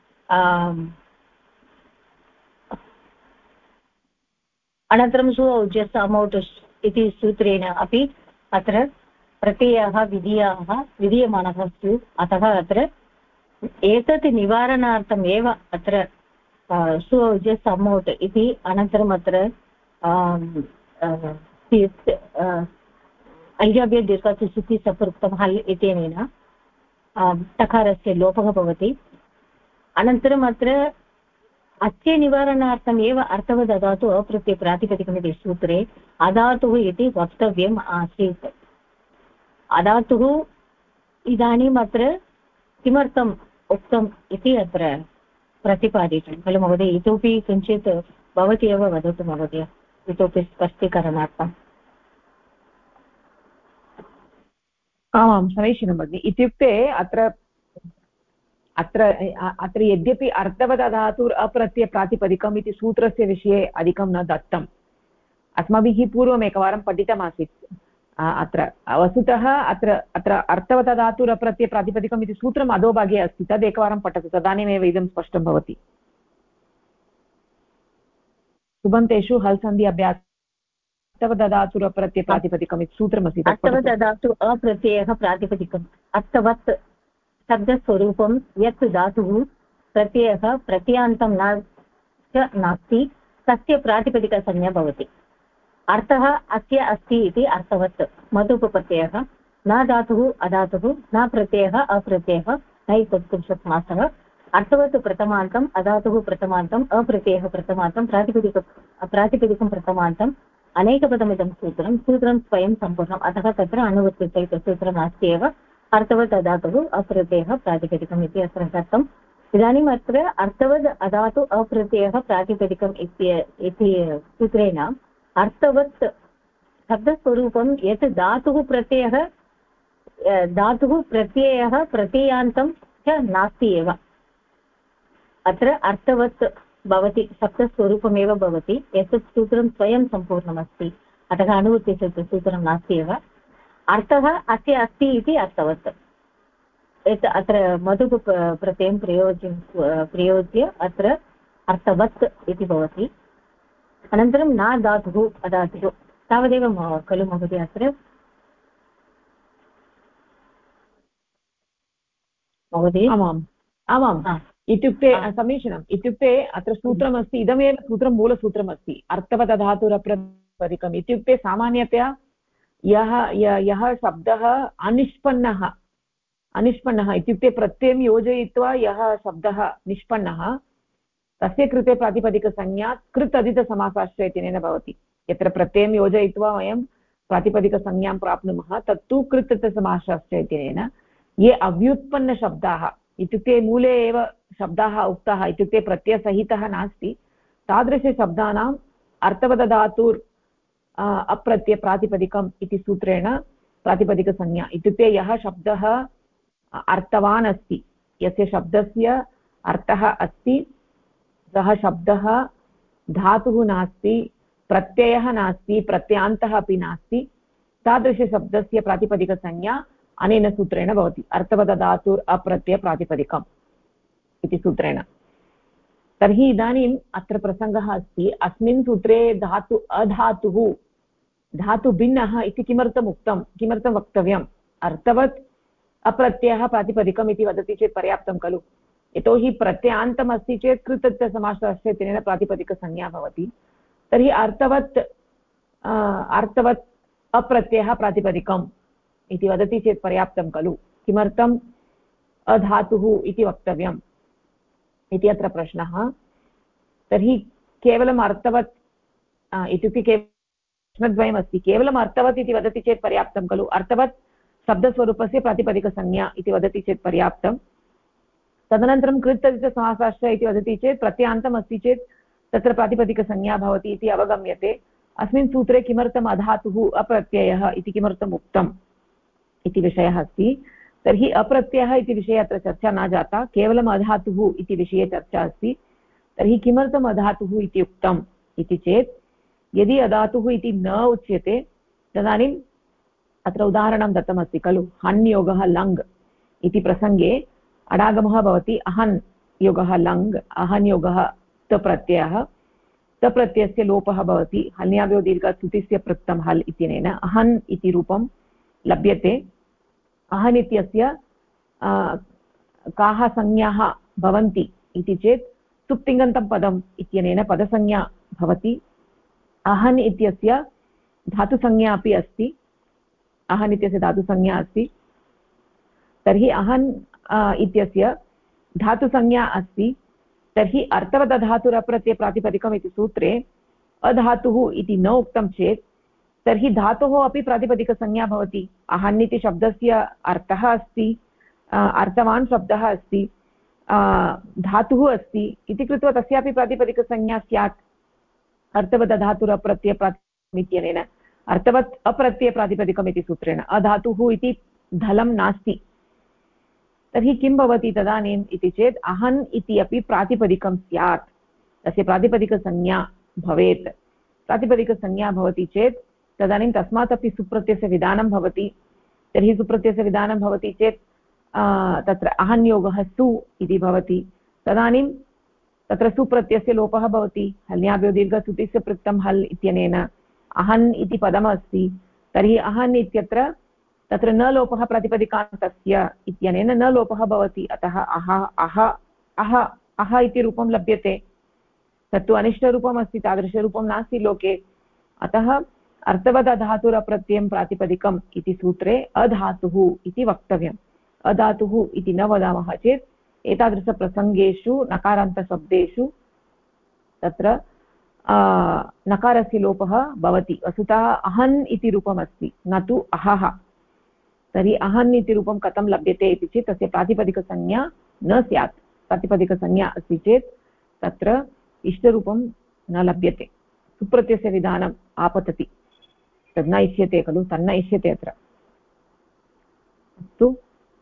अनन्तरं सुऔज्यस्य अमौट् इति सूत्रेण अपि अत्र प्रत्ययः विधीयमानः स्युः। अतः अत्र एतत् निवारणार्थम् एव अत्र सुऔज्यस्य अमौट् इति। अनन्तरम् अत्र अय्याभ्यो दीर्घात् सुति सपृक्तं हल् इत्यनेन तकारस्य लोपः भवति। अनन्तरम् अत्र अस्य निवारणार्थम् एव अर्थवत् अधातु अप्रत्यय प्रातिपदिकमिति सूत्रे अधातुः इति वक्तव्यम् आसीत्। अधातुः इदानीम् अत्र किमर्थम् उक्तम् इति अत्र प्रतिपादितं खलु महोदय। इतोपि किञ्चित् भवती एव वदतु महोदय, इतोपि स्पष्टीकरणार्थम्। आमां समीचीनं भगिनि। इत्युक्ते अत्र यद्यपि अर्थवदधातुर् अप्रत्यय प्रातिपदिकम् इति सूत्रस्य विषये अधिकं न दत्तम्, अस्माभिः पूर्वम् एकवारं पठितमासीत्। अत्र वस्तुतः अत्र अर्थवदधातुर् अप्रत्यय प्रातिपदिकम् इति सूत्रम् अधोभागे अस्ति, तद् एकवारं पठतु, तदानीमेव इदं स्पष्टं भवति। सुबन्तेषु हल् सन्धि अभ्यास अर्थवदधातुर् अप्रत्यय प्रातिपदिकम् इति सूत्रमस्ति। अर्थवदधातु अप्रत्ययः प्रातिपदिकम् अर्थवत् शब्दस्वरूपं यत् धातुः प्रत्ययः प्रत्ययान्तं नास्ति तस्य प्रातिपदिकसंज्ञा भवति। अर्थः अस्य अस्ति इति अर्थवत् मधुपप्रत्ययः न धातुः अधातुः न प्रत्ययः अप्रत्ययः न इत्युक्तमासः। अर्थवत् प्रथमान्तम् अधातुः प्रथमान्तम् अप्रत्ययः प्रथमान्तं प्रातिपदिकं प्रथमान्तम् अनेकपदमिदं सूत्रं स्वयं सम्पूर्णम्। अतः तत्र अनुवृत्तिसूत्रं नास्ति एव। अर्थवत् अधातुः अप्रत्ययः प्रातिपदिकम् इति अत्र दत्तम्। इदानीम् अत्र अर्थवद् अधातु अप्रत्ययः प्रातिपदिकम् इति सूत्रेण अर्थवत् शब्दस्वरूपं यत् धातुः प्रत्ययः प्रत्ययान्तं च नास्ति एव। अत्र अर्थवत् भवति, शब्दस्वरूपमेव भवति, एतत् सूत्रं स्वयं सम्पूर्णमस्ति। अतः अनुवृत्तिसूत्रं नास्ति एव। अर्थः अस्य अस्ति इति अर्थवत्। अत्र मधुः प्रत्ययं प्रयोज्य अत्र अर्थवत् इति भवति। अनन्तरं न धातुः अधातुः तावदेव खलु महोदय। अत्र महोदय आमाम् इत्युक्ते समीचीनम्। इत्युक्ते अत्र सूत्रमस्ति, इदमेव सूत्रं मूलसूत्रमस्ति, अर्थवदधातुरप्रतिपदिकम्। इत्युक्ते सामान्यतया यः शब्दः अनिष्पन्नः इत्युक्ते प्रत्ययं योजयित्वा यः शब्दः निष्पन्नः तस्य कृते प्रातिपदिकसंज्ञा कृत् अदितसमासाश्रयत्वेन भवति। यत्र प्रत्ययं योजयित्वा वयं प्रातिपदिकसंज्ञां प्राप्नुमः तत्तु कृत् अदितसमासाश्रयत्वेन। ये अव्युत्पन्नशब्दाः इत्युक्ते मूले एव शब्दाः उक्ताः इत्युक्ते प्रत्ययसहितः नास्ति तादृशशब्दानाम् अर्थवदधातुर् अप्रत्ययप्रातिपदिकम् इति सूत्रेण प्रातिपदिकसंज्ञा इत्युक्ते यः शब्दः अर्थवान् अस्ति यस्य शब्दस्य अर्थः अस्ति सः शब्दः धातुः नास्ति प्रत्ययः नास्ति प्रत्ययान्तः अपि नास्ति तादृशशब्दस्य प्रातिपदिकसंज्ञा अनेन सूत्रेण भवति अर्थवदधातुर् अप्रत्ययप्रातिपदिकम् इति सूत्रेण। तर्हि इदानीम् अत्र प्रसङ्गः अस्ति अस्मिन् सूत्रे अधातुः धातुभिन्नः इति किमर्थम् उक्तं किमर्थं वक्तव्यम् अर्थवत् अप्रत्ययः प्रातिपदिकम् इति वदति चेत् पर्याप्तं खलु। यतोहि प्रत्ययान्तम् अस्ति चेत् कृतस्य समासस्य तेन प्रातिपदिकसंज्ञा भवति। तर्हि अर्थवत् अप्रत्ययः प्रातिपदिकम् इति वदति चेत् पर्याप्तं खलु। किमर्थम् अधातुः इति वक्तव्यम् इति अत्र प्रश्नः। तर्हि केवलम् अर्थवत् इत्युक्ते प्रश्नद्वयमस्ति केवलम् अर्थवत् इति वदति चेत् पर्याप्तं खलु। अर्थवत् शब्दस्वरूपस्य प्रातिपदिकसंज्ञा इति वदति चेत् पर्याप्तं। तदनन्तरं कृत्तदितसमासाश्रय इति वदति चेत् प्रत्ययान्तम् अस्ति चेत् तत्र प्रातिपदिकसंज्ञा भवति इति अवगम्यते। अस्मिन् सूत्रे किमर्थम् अधातुः अप्रत्ययः इति किमर्थम् उक्तम् इति विषयः अस्ति। तर्हि अप्रत्ययः इति विषये अत्र चर्चा न जाता केवलम् अधातुः इति विषये चर्चा अस्ति। तर्हि किमर्थम् अधातुः इति उक्तम् इति चेत् यदि अधातुः इति न उच्यते तदानीम् अत्र उदाहरणं दत्तमस्ति खलु हन् योगः लङ् इति प्रसङ्गे अडागमः भवति अहन् योगः लङ् अहन् योगः तप्रत्ययः तप्रत्ययस्य लोपः भवति हल्याभ्यो दीर्घात् सुतिस्य पृक्तं हल् इत्यनेन अहन् इति रूपं लभ्यते। अहन् इत्यस्य काः संज्ञाः भवन्ति इति चेत् सुप्तिङन्तं पदम् इत्यनेन पदसंज्ञा भवति। अहन् इत्यस्य धातुसंज्ञा अपि अस्ति अहन् इत्यस्य धातुसंज्ञा अस्ति। तर्हि अहन् इत्यस्य धातुसंज्ञा अस्ति। तर्हि अर्थवदधातुरप्रत्ययप्रातिपदिकम् इति सूत्रे अधातुः इति न उक्तं चेत् तर्हि धातोः अपि प्रातिपदिकसंज्ञा भवति। अहन् इति शब्दस्य अर्थः अस्ति अर्थवान् शब्दः अस्ति धातुः अस्ति इति कृत्वा तस्यापि प्रातिपदिकसंज्ञा स्यात् अर्थवदधातुरप्रत्ययप्रातिपदिकम् इत्यनेन अर्थवत् अप्रत्ययप्रातिपदिकम् इति सूत्रेण अधातुः इति धलं नास्ति। तर्हि किं भवति तदानीम् इति चेत् अहन् इति अपि प्रातिपदिकं स्यात् तस्य प्रातिपदिकसंज्ञा भवेत्। प्रातिपदिकसंज्ञा भवति चेत् तदानीं तस्मात् अपि सुप्रत्ययस्य विधानं भवति। तर्हि सुप्रत्ययस्य विधानं भवति चेत् तत्र अहन् योगः सु इति भवति। तदानीं तत्र सुप्रत्ययस्य लोपः भवति हल्याभ्यो दीर्घसुतिस्य पृक्तं हल् इत्यनेन अहन् इति पदमस्ति। तर्हि अहन् इत्यत्र तत्र न लोपः प्रातिपदिकान्तस्य इत्यनेन न लोपः भवति अतः अह इति रूपं लभ्यते। तत्तु अनिष्टरूपम् अस्ति तादृशरूपं नास्ति लोके। अतः अर्थवदधातुरप्रत्ययं प्रातिपदिकम् इति सूत्रे अधातुः इति वक्तव्यम्। अधातुः इति न वदामः चेत् एतादृशप्रसङ्गेषु नकारान्तशब्देषु तत्र नकारस्य लोपः भवति। वस्तुतः अहन् इति रूपमस्ति न तु अहः। तर्हि अहन् इति रूपं कथं लभ्यते इति चेत् तस्य प्रातिपदिकसंज्ञा न स्यात्। प्रातिपदिकसंज्ञा अस्ति चेत् तत्र इष्टरूपं न लभ्यते सुप्रत्ययस्य विधानम् आपतति तद् न इष्यते खलु तन्न इष्यते अत्र। अस्तु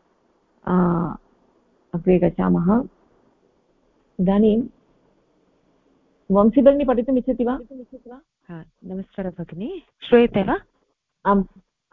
अग्रे गच्छामः। इदानीं वंशी भगिनी पठितुम् इच्छति वा? नमस्कारः भगिनी श्रूयते वा? आम्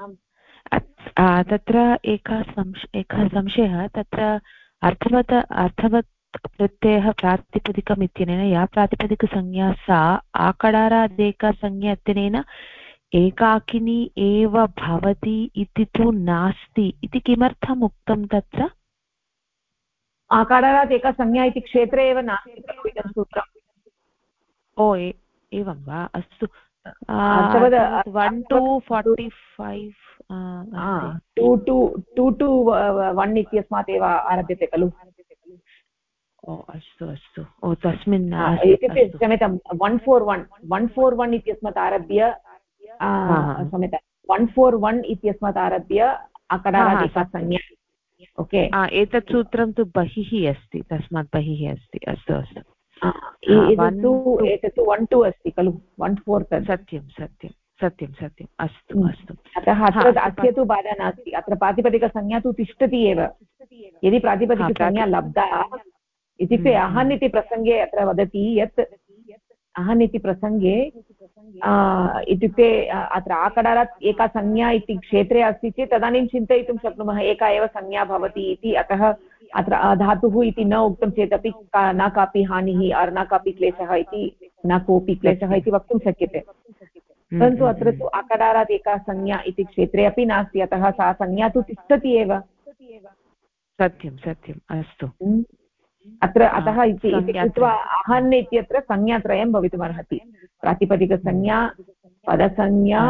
तत्र एकः संशयः तत्र अर्थवत् प्रत्ययः प्रातिपदिकम् इत्यनेन या प्रातिपदिकसंज्ञा सा आकडारादेकसंज्ञा इत्यनेन एकाकिनी एव भवति इति तु नास्ति इति किमर्थम् उक्तं तत्र? आकारात् एका संज्ञा इति क्षेत्रे एव नास्ति खलु इदं सूत्रम्। ओ एवं वा? अस्तु 1 to 45 2 to 1 इत्यस्मात् एव आरभ्यते खलु। ओ अस्तु अस्तु, ओ तस्मिन् इत्युक्ते क्षम्यतां 141 इत्यस्मात् आरभ्य क्षम्यतां 141 इत्यस्मात् आरभ्य अकडारात् एका संज्ञा। ओके, एतत् सूत्रं तु बहिः अस्ति, तस्मात् बहिः अस्ति। अस्तु अस्तु, एतत्तु 1-2 अस्ति खलु, 1-4 सत्यं सत्यं सत्यं सत्यम्। अस्तु अस्तु, अतः अत्र अस्य तु बाधा नास्ति। अत्र प्रातिपदिकसंज्ञा तु तिष्ठति एव। यदि प्रातिपदिकसंज्ञा लब्धा इत्युक्ते अहन् इति प्रसङ्गे अत्र वदति यत् अहन् इति प्रसङ्गे इत्युक्ते अत्र आकडारात् एका संज्ञा इति क्षेत्रे अस्ति चेत् तदानीं चिन्तयितुं शक्नुमः एका एव संज्ञा भवति इति। अतः अत्र धातुः इति न उक्तं चेदपि न कापि हानिः और न कापि क्लेशः इति, न कोऽपि क्लेशः इति वक्तुं शक्यते। परन्तु अत्र तु आकडारात् एका संज्ञा इति क्षेत्रे अपि नास्ति, अतः सा संज्ञा तु तिष्ठति एव। सत्यं सत्यम्। अस्तु, अत्र अतः इति कृत्वा अहन् इत्यत्र संज्ञात्रयं भवितुमर्हति, प्रातिपदिकसंज्ञा, पदसंज्ञा,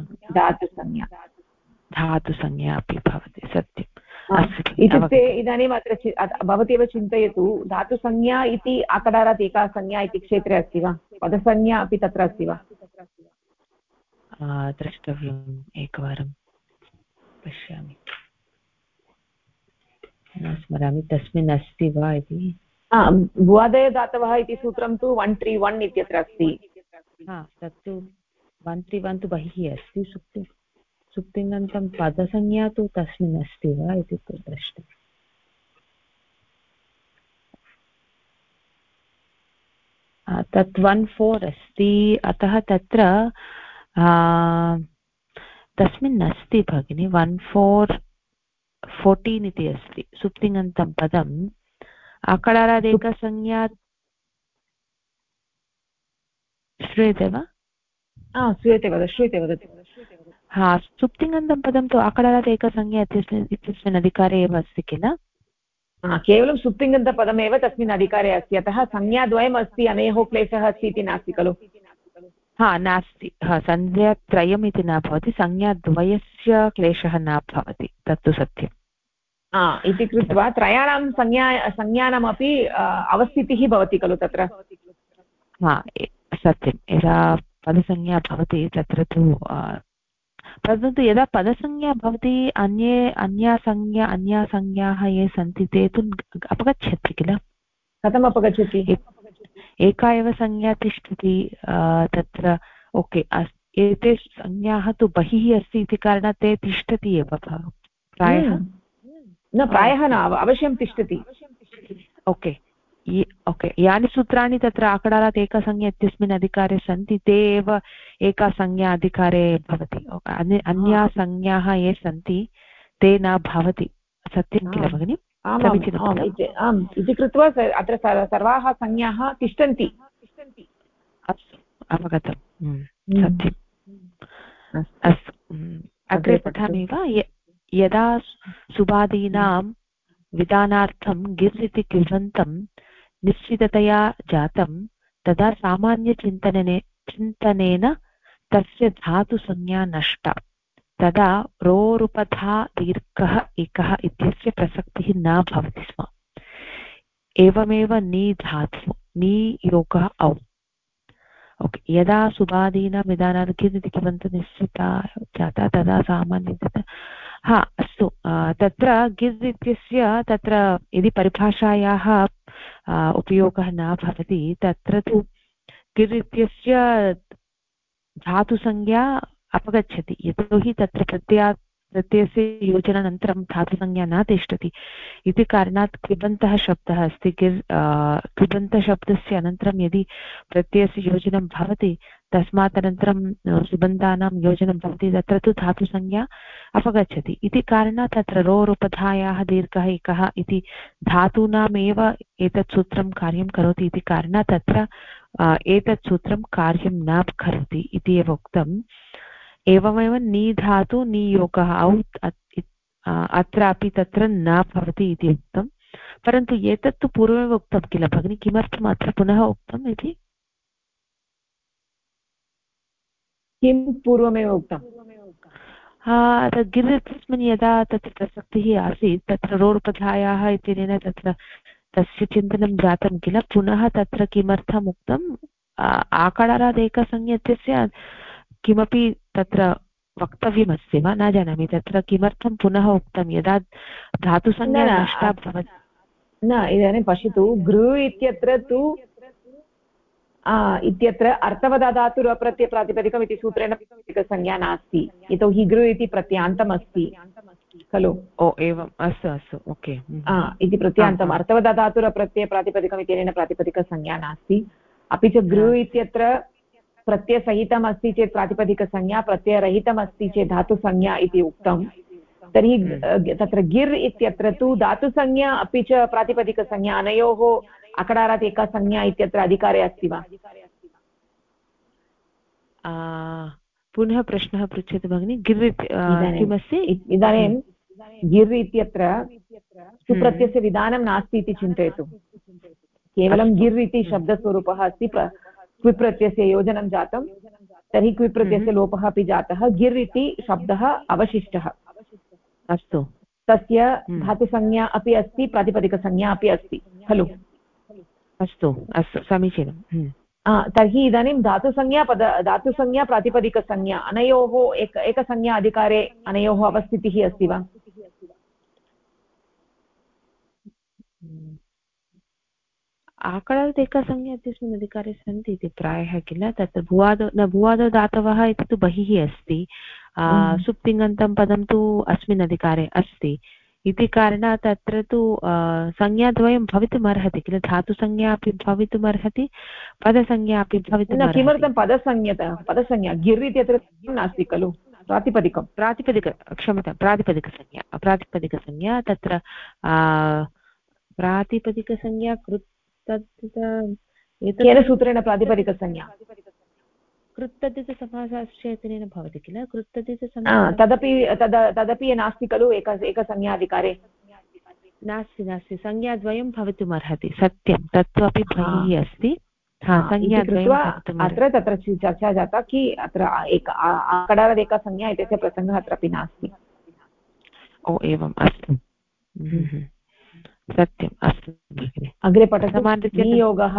धातुसंज्ञा अपि भवति। सत्यम्। इत्युक्ते इदानीम् अत्र भवती एव चिन्तयतु, धातुसंज्ञा इति आकडारात् एका संज्ञा इति क्षेत्रे अस्ति वा, पदसंज्ञा अपि तत्र अस्ति वा? द्रष्टव्यम्, एकवारं पश्यामि, न स्मरामि तस्मिन् अस्ति वा इति। भुवादयधातवः इति सूत्रं तु 131 इत्यत्र अस्ति। तत्तु 131 तु बहिः अस्ति। सुप्तिङन्तं पदसंज्ञा तु तस्मिन् अस्ति वा इति द्रष्टव्यम्। तत् 1-4 अस्ति, अतः तत्र तस्मिन् अस्ति भगिनि 1-4-14 इति अस्ति सुप्तिङन्तं पदम्। आकडारात् एका संज्ञा, श्रूयते वा? श्रूयते, वदतु। सुप्तिङन्तं पदं तु आकडारात् एका संज्ञा इत्यस्मिन् अधिकारे एव अस्ति किल? केवलं सुप्तिङन्तपदमेव तस्मिन् अधिकारे अस्ति, अतः संज्ञाद्वयम् अस्ति, अनयोः क्लेशः अस्ति इति नास्ति खलु? नास्ति। संज्ञात्रयम् इति न भवति, संज्ञाद्वयस्य क्लेशः न भवति, तत्तु सत्यम्। इति कृत्वा त्रयाणां संज्ञानामपि अवस्थितिः भवति खलु तत्र? सत्यं, यदा पदसंज्ञा भवति तत्र तु, परन्तु यदा पदसंज्ञा भवति अन्या संज्ञाः ये सन्ति ते तु अपगच्छति किल? कथम् अपगच्छति? एका एव संज्ञा तिष्ठति तत्र। ओके, एते संज्ञाः तु बहिः अस्ति इति कारणात् ते तिष्ठति एव प्रायः। न, प्रायः न, अवश्यं तिष्ठति। ओके, यानि सूत्राणि तत्र आकडारात् एका संज्ञा इत्यस्मिन् अधिकारे सन्ति ते एव एका संज्ञा अधिकारे भवति। अन्या संज्ञाः ये सन्ति ते न भवति। सत्यं किल भगिनि? आम्, इति कृत्वा अत्र सर्वाः संज्ञाः तिष्ठन्ति। अस्तु, अवगतम्। सत्यम्। अस्तु, अग्रे पठामि वा? यदा सुबादीनां विधानार्थं गिर् इति कृवन्तं निश्चिततया जातं तदा सामान्यचिन्तनेन तस्य धातुसंज्ञा नष्टा। तदा रोरुपधा दीर्घः एकः इत्यस्य प्रसक्तिः न भवति स्म। एवमेव नी धातु नी योगः औ। ओके, यदा सुबादीनां विधानार्थं गिर् इति कृवन्तं निश्चिता जाता तदा सामान्यचिन्तन। अस्तु, तत्र गिर् इत्यस्य तत्र यदि परिभाषायाः उपयोगः न भवति तत्र तु गिर् इत्यस्य धातुसंज्ञा अपगच्छति, यतोहि तत्र प्रत्ययस्य योजनानन्तरं धातुसंज्ञा न तिष्ठति इति कारणात् कृबन्तः शब्दः अस्ति। कृबन्तशब्दस्य अनन्तरं यदि प्रत्ययस्य योजनं भवति तस्मात् अनन्तरं सुबन्तानां योजनं भवति, तत्र तु धातुसंज्ञा अपगच्छति। इति कारणात् तत्र रोरुपधायाः दीर्घः एकः इति धातूनामेव एतत् सूत्रं कार्यं करोति इति कारणात् तत्र एतत् सूत्रं कार्यं न करोति इति एव उक्तम्। एवमेव नी धातु नियोगः औ अत्रापि तत्र न भवति इति उक्तं। परन्तु एतत् तु पूर्वमेव उक्तं किल भगिनि? किमर्थम् अत्र पुनः उक्तम् इति? किं पूर्वमेव उक्तम्? गिर् इत्यस्मिन् यदा तत्र प्रसक्तिः आसीत् तत्र रोरुपधायाः इत्यनेन तत्र तस्य चिन्तनं जातं किल, पुनः तत्र किमर्थम् उक्तम् आकडारादेकसंज्ञस्य किमपि तत्र वक्तव्यमस्ति वा न जानामि, तत्र किमर्थं पुनः उक्तं यदा धातुसंज्ञा नष्टा भवति? न इदानीं पश्यतु, गृ इत्यत्र तु इत्यत्र अर्थवदधातुरप्रत्ययप्रातिपदिकम् इति सूत्रेण संज्ञा नास्ति, यतोहि गृ इति प्रत्यान्तम् अस्ति खलु। ओ एवम्, अस्तु अस्तु, ओके। इति प्रत्यान्तम् अर्थवदधातुरप्रत्ययप्रातिपदिकम् इत्यनेन प्रातिपदिकसंज्ञा नास्ति। अपि च गृ इत्यत्र प्रत्ययसहितम् अस्ति चेत् प्रातिपदिकसंज्ञा, प्रत्ययरहितम् अस्ति चेत् धातुसंज्ञा इति उक्तं। तर्हि तत्र गिर् इत्यत्र तु धातुसंज्ञा अपि च प्रातिपदिकसंज्ञा अनयोः अकडारात् एका संज्ञा इत्यत्र अधिकारे अस्ति वा? पुनः प्रश्नः पृच्छतु भगिनि। गिर् किमस्ति? इदानीं गिर् इत्यत्र सुप्रत्ययस्य विधानं नास्ति इति चिन्तयतु। केवलं गिर् इति शब्दस्वरूपः अस्ति, क्विप्रत्ययस्य योजनं जातं, तर्हि क्विप्रत्ययस्य लोपः अपि जातः, गिर् इति शब्दः अवशिष्टः। अस्तु, तस्य धातुसंज्ञा अपि अस्ति, प्रातिपदिकसंज्ञा अपि अस्ति खलु। अस्तु अस्तु, समीचीनं। तर्हि इदानीं धातुसंज्ञा प्रातिपदिकसंज्ञा अनयोः एकसंज्ञा अधिकारे अनयोः अवस्थितिः अस्ति वा? आकडात् एका संज्ञा इत्यस्मिन् अधिकारे सन्ति इति प्रायः किल। तत्र भुवादौ धातवः इति तु बहिः अस्ति, सुप्तिङन्तं पदं तु अस्मिन् अधिकारे अस्ति इति कारणात् तत्र तु संज्ञाद्वयं भवितुमर्हति किल, धातुसंज्ञा अपि भवितुमर्हति, पदसंज्ञा अपि भवितुमर्हति। किमर्थं पदसंज्ञा गिर् इत्यत्र नास्ति खलु, क्षम्यतां, प्रातिपदिकसंज्ञा तत्र प्रातिपदिकसंज्ञा केन सूत्रेण प्रातिपदिकसंज्ञा? कृत्तद्धितसमासाश्चयनेन भवति किल, तदपि नास्ति खलु एकसंज्ञाधिकारे? नास्ति, संज्ञाद्वयं भवितुमर्हति, सत्यं, तत्तु अपि बहिः अस्ति। अत्र तत्र चर्चा जाता कि अत्र आकडारात् एका संज्ञा इत्यस्य प्रसङ्गः अत्रापि नास्ति। ओ एवम्, अस्तु, सत्यम्, अस्तु भगिनि। अग्रे पठतु। नियोगः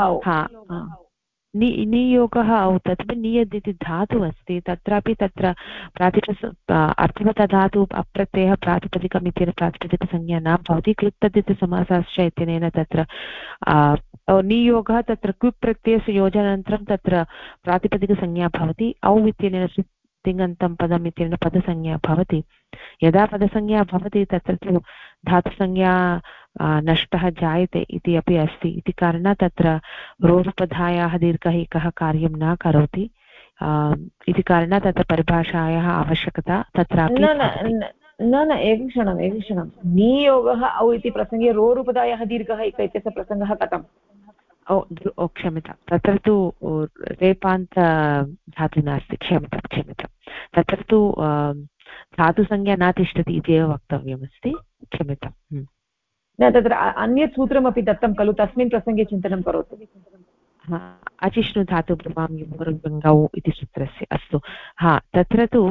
नियोगः औ तत्र नियद् इति धातु अस्ति, तत्रापि तत्र अर्थवतधातु अप्रत्ययः प्रातिपदिकम् इत्यनेन प्रातिपदिकसंज्ञा न भवति। कृत्तद्धितसमासाश्च इत्यनेन तत्र नियोगः तत्र क्विप् प्रत्ययस्य योजनानन्तरं तत्र प्रातिपदिकसंज्ञा भवति। औ इत्यनेन तिङन्तं पदम् इत्यनेन पदसंज्ञा भवति। यदा पदसंज्ञा भवति तत्र तु धातुसंज्ञा नष्टः जायते इति अपि अस्ति, इति कारणात् तत्र रोरुपधायाः दीर्घः एकः कार्यं न करोति, इति कारणात् तत्र परिभाषायाः आवश्यकता तत्रापि न एकक्षणं नियोगः औ इति प्रसङ्गे रोरुपधायाः दीर्घः इत्यस्य प्रसङ्गः कथम्? ओ क्षम्यतां, तत्र तु रेपान्त धातुः नास्ति, क्षम्यतां, तत्र तु धातुसंज्ञा न तिष्ठति इति एव वक्तव्यमस्ति, क्षम्यतां। न, तत्र अन्यत् सूत्रमपि दत्तं खलु, तस्मिन् प्रसङ्गे चिन्तनं करोतु। अचिष्णु धातु भ्रमां इति सूत्रस्य, अस्तु, तत्र तु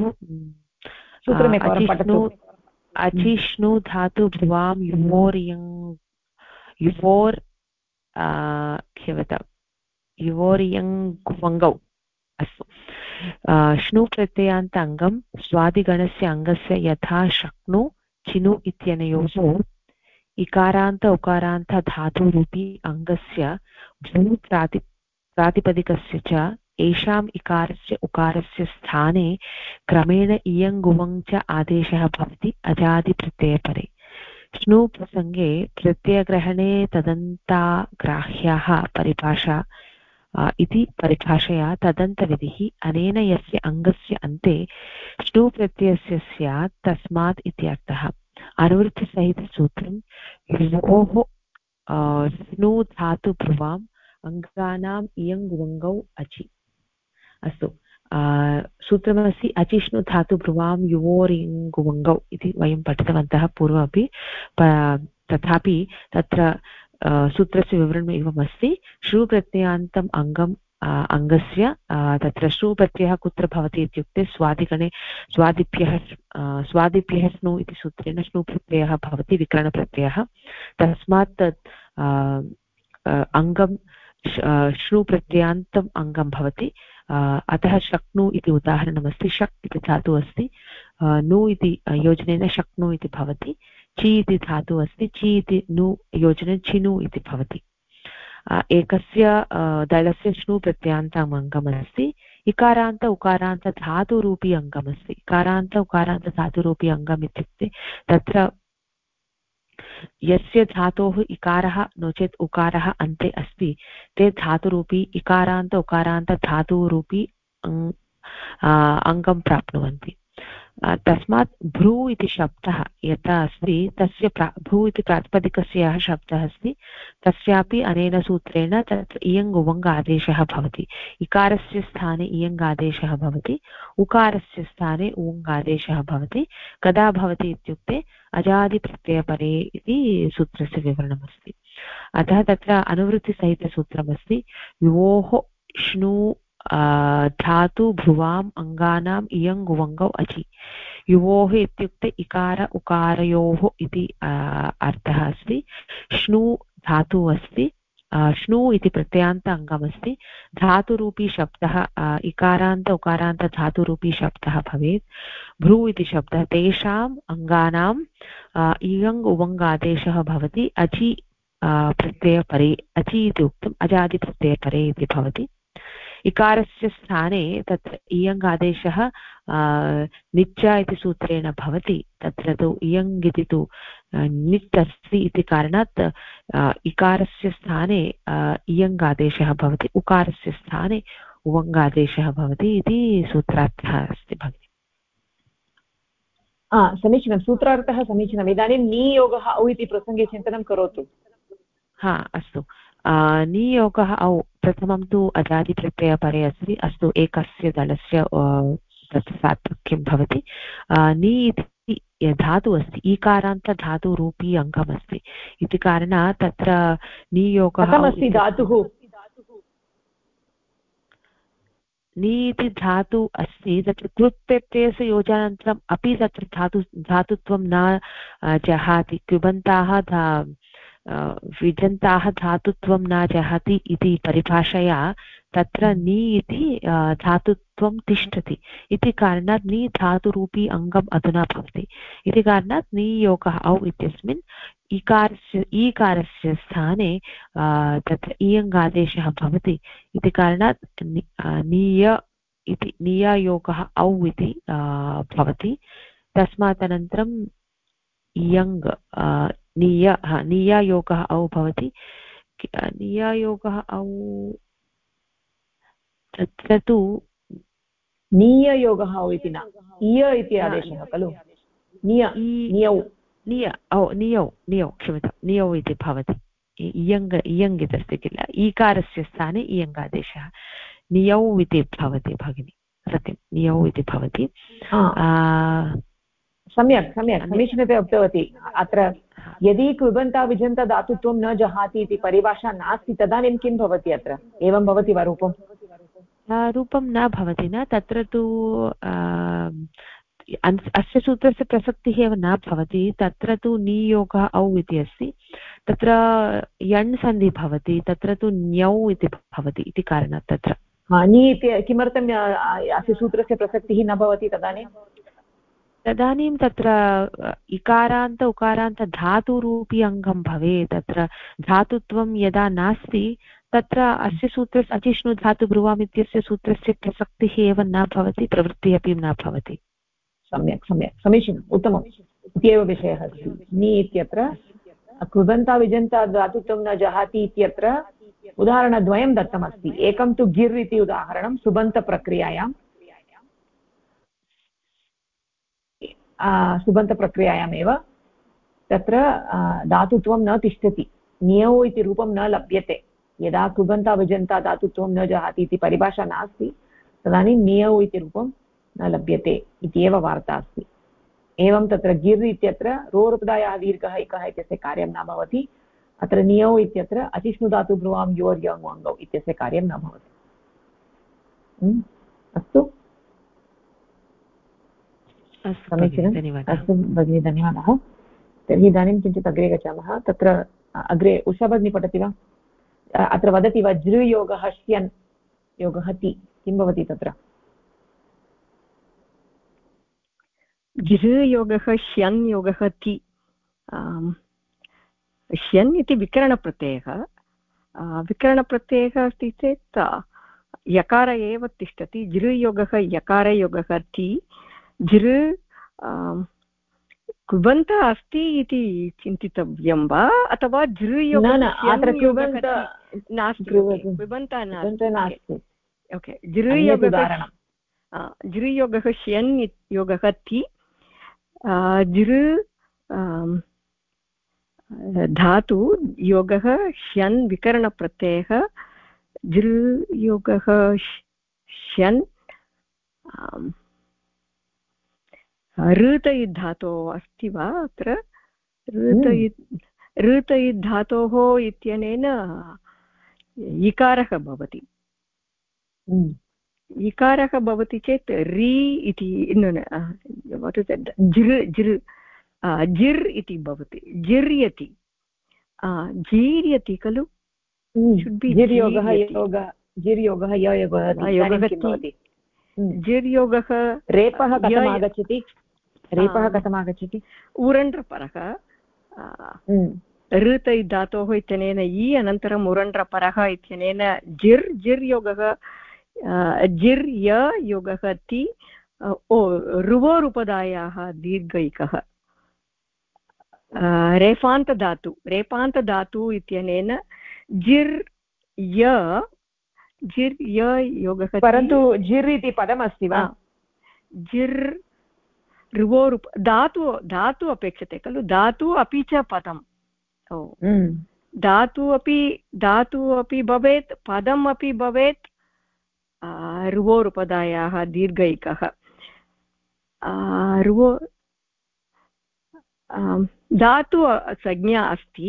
अचिष्णु धातु भ्रुवां युवोर् युवोर्यङ्गौ, अस्तु, श्नु प्रत्ययान्त अङ्गं स्वादिगणस्य अङ्गस्य यथा शक्नु चिनु इत्यनयोः इकारान्त उकारान्त धातुरूपी अङ्गस्य भू प्रातिपदिकस्य च एषाम् इकारस्य उकारस्य स्थाने क्रमेण इयङ्गुवङ् च आदेशः भवति अजादिप्रत्ययपरे। श्नु प्रसङ्गे प्रत्ययग्रहणे तदन्ताग्राह्याः परिभाषा इति परिभाषया तदन्तविधिः अनेन यस्य अङ्गस्य अन्ते श्नु प्रत्ययस्य स्यात् तस्मात् इत्यर्थः। अनुवृत्तिसहितसूत्रं योः श्नु धातु भ्रुवाम् अङ्गानाम् इयङ्गुवङ्गौ अचि, अस्तु, सूत्रमस्ति अचिष्णु धातु भ्रुवां युवोरिङ्गुवङ्गौ इति वयं पठितवन्तः पूर्वमपि, तथापि तत्र सूत्रस्य विवरणम् एवमस्ति। श्रु प्रत्ययान्तम् अङ्गम् अङ्गस्य तत्र श्नु प्रत्ययः कुत्र भवति इत्युक्ते स्वादिगणे स्वादिभ्यः स्नु इति सूत्रेण श्नु प्रत्ययः भवति विकरणप्रत्ययः तस्मात् अङ्गं श्नु प्रत्ययान्तम् अङ्गं भवति अतः शक्नु इति उदाहरणमस्ति शक् इति धातुः अस्ति नु इति योजनेन शक्नु इति भवति चि इति धातुः अस्ति ची इति नु योजनेन चिनु इति भवति एकस्य दलस्य श्नु प्रत्ययान्तम् अङ्गमस्ति इकारान्त उकारान्त धातुरूपी अङ्गमस्ति इकारान्त उकारान्त धातुरूपी अङ्गम् इत्युक्ते तत्र यस्य धातोः इकारः नो चेत् उकारः अन्ते अस्ति ते धातुरूपी इकारान्त उकारान्त धातुरूपी अङ्गं प्राप्नुवन्ति तस्मात् भ्रू इति शब्दः यथा अस्ति तस्य भ्रू इति प्रातिपदिकस्य यः शब्दः अस्ति तस्यापि अनेन सूत्रेण तत्र इयङ् उवङ् आदेशः भवति इकारस्य स्थाने इयङ् आदेशः भवति उकारस्य स्थाने उवङ् आदेशः भवति कदा भवति इत्युक्ते अजादिप्रत्ययपरे इति सूत्रस्य विवरणमस्ति अतः तत्र अनुवृत्तिसहितसूत्रमस्ति योः श्नु धातु भ्रुवाम् अङ्गानाम् इयङ् उवङ्गौ अचि युवोः इत्युक्ते इकार उकारयोः इति अर्थः अस्ति श्नु धातुः अस्ति श्नु इति प्रत्ययान्त अङ्गमस्ति धातुरूपी शब्दः इकारान्त उकारान्त धातुरूपी शब्दः भवेत् भ्रू इति शब्दः तेषाम् अङ्गानाम् इयङ् उवङ् आदेशः भवति अचि प्रत्ययपरे अचि इति उक्तम् अजादिप्रत्ययपरे इति भवति इकारस्य स्थाने तत्र इयङ् आदेशः निच्च इति सूत्रेण भवति तत्र तु इयङ् इति तु निच् अस्ति इति कारणात् इकारस्य स्थाने इयङ् आदेशः भवति उकारस्य स्थाने उवङ् आदेशः भवति इति सूत्रार्थः अस्ति भगिनि समीचीनं सूत्रार्थः समीचीनम् इदानीं नियोगः औ इति प्रसङ्गे चिन्तनं करोतु अस्तु नियोगः औ प्रथमं तु अजादिप्रत्ययपरे अस्ति अस्तु एकस्य दलस्य तत्र सार्थक्यं भवति नि इति धातुः अस्ति ईकारान्त धातुरूपी अङ्गमस्ति इति कारणात् तत्र नियोगः अस्ति धातुः नि इति धातु अस्ति तत्र कृत् प्रत्ययस्य योजनानन्तरम् अपि तत्र धातुत्वं न जहाति कृबन्ताः विजन्ताः धातुत्वं न जहति इति परिभाषया तत्र नि इति धातुत्वं तिष्ठति इति कारणात् नि धातुरूपी अङ्गम् अधुना भवति इति कारणात् नियोगः औ इत्यस्मिन् ईकारस्य स्थाने तत्र इयङ् आदेशः भवति इति कारणात् निय इति नियायोगः औ इति भवति तस्मात् अनन्तरं इयङ् नियायोगः औ भवति नियायोगः औ तत्र तु निययोगः औ इति न इय इति आदेशः खलु नियौ क्षम्यतां नियौ इति भवति इयङ् इति अस्ति किल ईकारस्य स्थाने इयङ् आदेशः नियौ इति भवति भगिनि सत्यं नियौ इति भवति सम्यक् समीचीनतया उक्तवती अत्र यदि कृबन्ता विजन्त धातुत्वं न जहाति इति परिभाषा नास्ति तदानीं किं भवति अत्र एवं भवति वा रूपं न भवति न तत्र तु अस्य सूत्रस्य प्रसक्तिः एव न भवति तत्र तु नियोगः औ इति अस्ति तत्र यण् सन्धि भवति तत्र तु न्यौ इति भवति इति कारणात् तत्र नि इति किमर्थम् अस्य सूत्रस्य प्रसक्तिः न भवति तदानीं तत्र इकारान्त उकारान्त धातुरूपी अङ्गं भवेत् तत्र धातुत्वं यदा नास्ति तत्र अस्य सूत्रस्य अचिष्णु धातु ब्रुवाम् इत्यस्य सूत्रस्य प्रसक्तिः एव न भवति प्रवृत्तिः अपि न भवति सम्यक् समीचीनम् उत्तमम् इत्येव विषयः अस्ति नि इत्यत्र कृबन्ता विजन्ता धातुत्वं न जहाति इत्यत्र उदाहरणद्वयं दत्तमस्ति एकं तु गिर् इति उदाहरणं सुबन्तप्रक्रियायामेव तत्र धातुत्वं न तिष्ठति नियौ इति रूपं न लभ्यते यदा कृबन्ता विजन्ता धातुत्वं न जहाति इति परिभाषा नास्ति तदानीं नियौ इति रूपं न लभ्यते इत्येव वार्ता अस्ति एवं तत्र गिर् इत्यत्र रोरुपदायाः दीर्घः इकः इत्यस्य कार्यं न भवति अत्र नियौ इत्यत्र अचिष्णुधातु ब्रुवां योर्यङ् वङ्गौ इत्यस्य कार्यं न भवति अस्तु समीचीनम्। अस्तु भगिनी, धन्यवादः। तर्हि इदानीं किञ्चित् अग्रे गच्छामः। तत्र अग्रे उषा भगिनी पठति वा? अत्र वदति वा जृयोगः श्यन् योगः ति, किं भवति तत्र? जृयोगः श्यन् योगः ति। श्यन् इति विकरणप्रत्ययः। विकरणप्रत्ययः अस्ति चेत् यकार एव तिष्ठति। जृयोगः यकारयोगः ति। जृ कृबन्तः अस्ति इति चिन्तितव्यं वा, अथवा जृयोगः नास्ति? कृबन्तः नास्ति। ओके, जृयोगः श्यन् योगः ति। जृ धातु योगः श्यन् विकरणप्रत्ययः। जृयोगः श्यन् ऋत धातोः अस्ति वा अत्र? ऋत धातोः इत्यनेन इकारः भवति। इकारः भवति चेत् रि इति जिर् इति भवति। जिर्यति, जीर्यति खलु? जिर्योगः रेपः कथम् आगच्छति? रेपः कथम् आगच्छति? उरण्ड्रपरः ऋत धातोः इत्यनेन इ अनन्तरम् उरण्ड्रपरः इत्यनेन जिर्योगः जिर्य योगः ति। रुवोरुपदायाः दीर्घैकः रेफान्तधातु इत्यनेन जिर्य योगः। परन्तु जिर् इति पदमस्ति वा? जिर् ऋवोरुप धातु अपेक्षते खलु? धातु अपि च पदम्। धातु अपि भवेत्, पदम् अपि भवेत्। ऋवोरुपदायाः दीर्घैकः धातु संज्ञा अस्ति।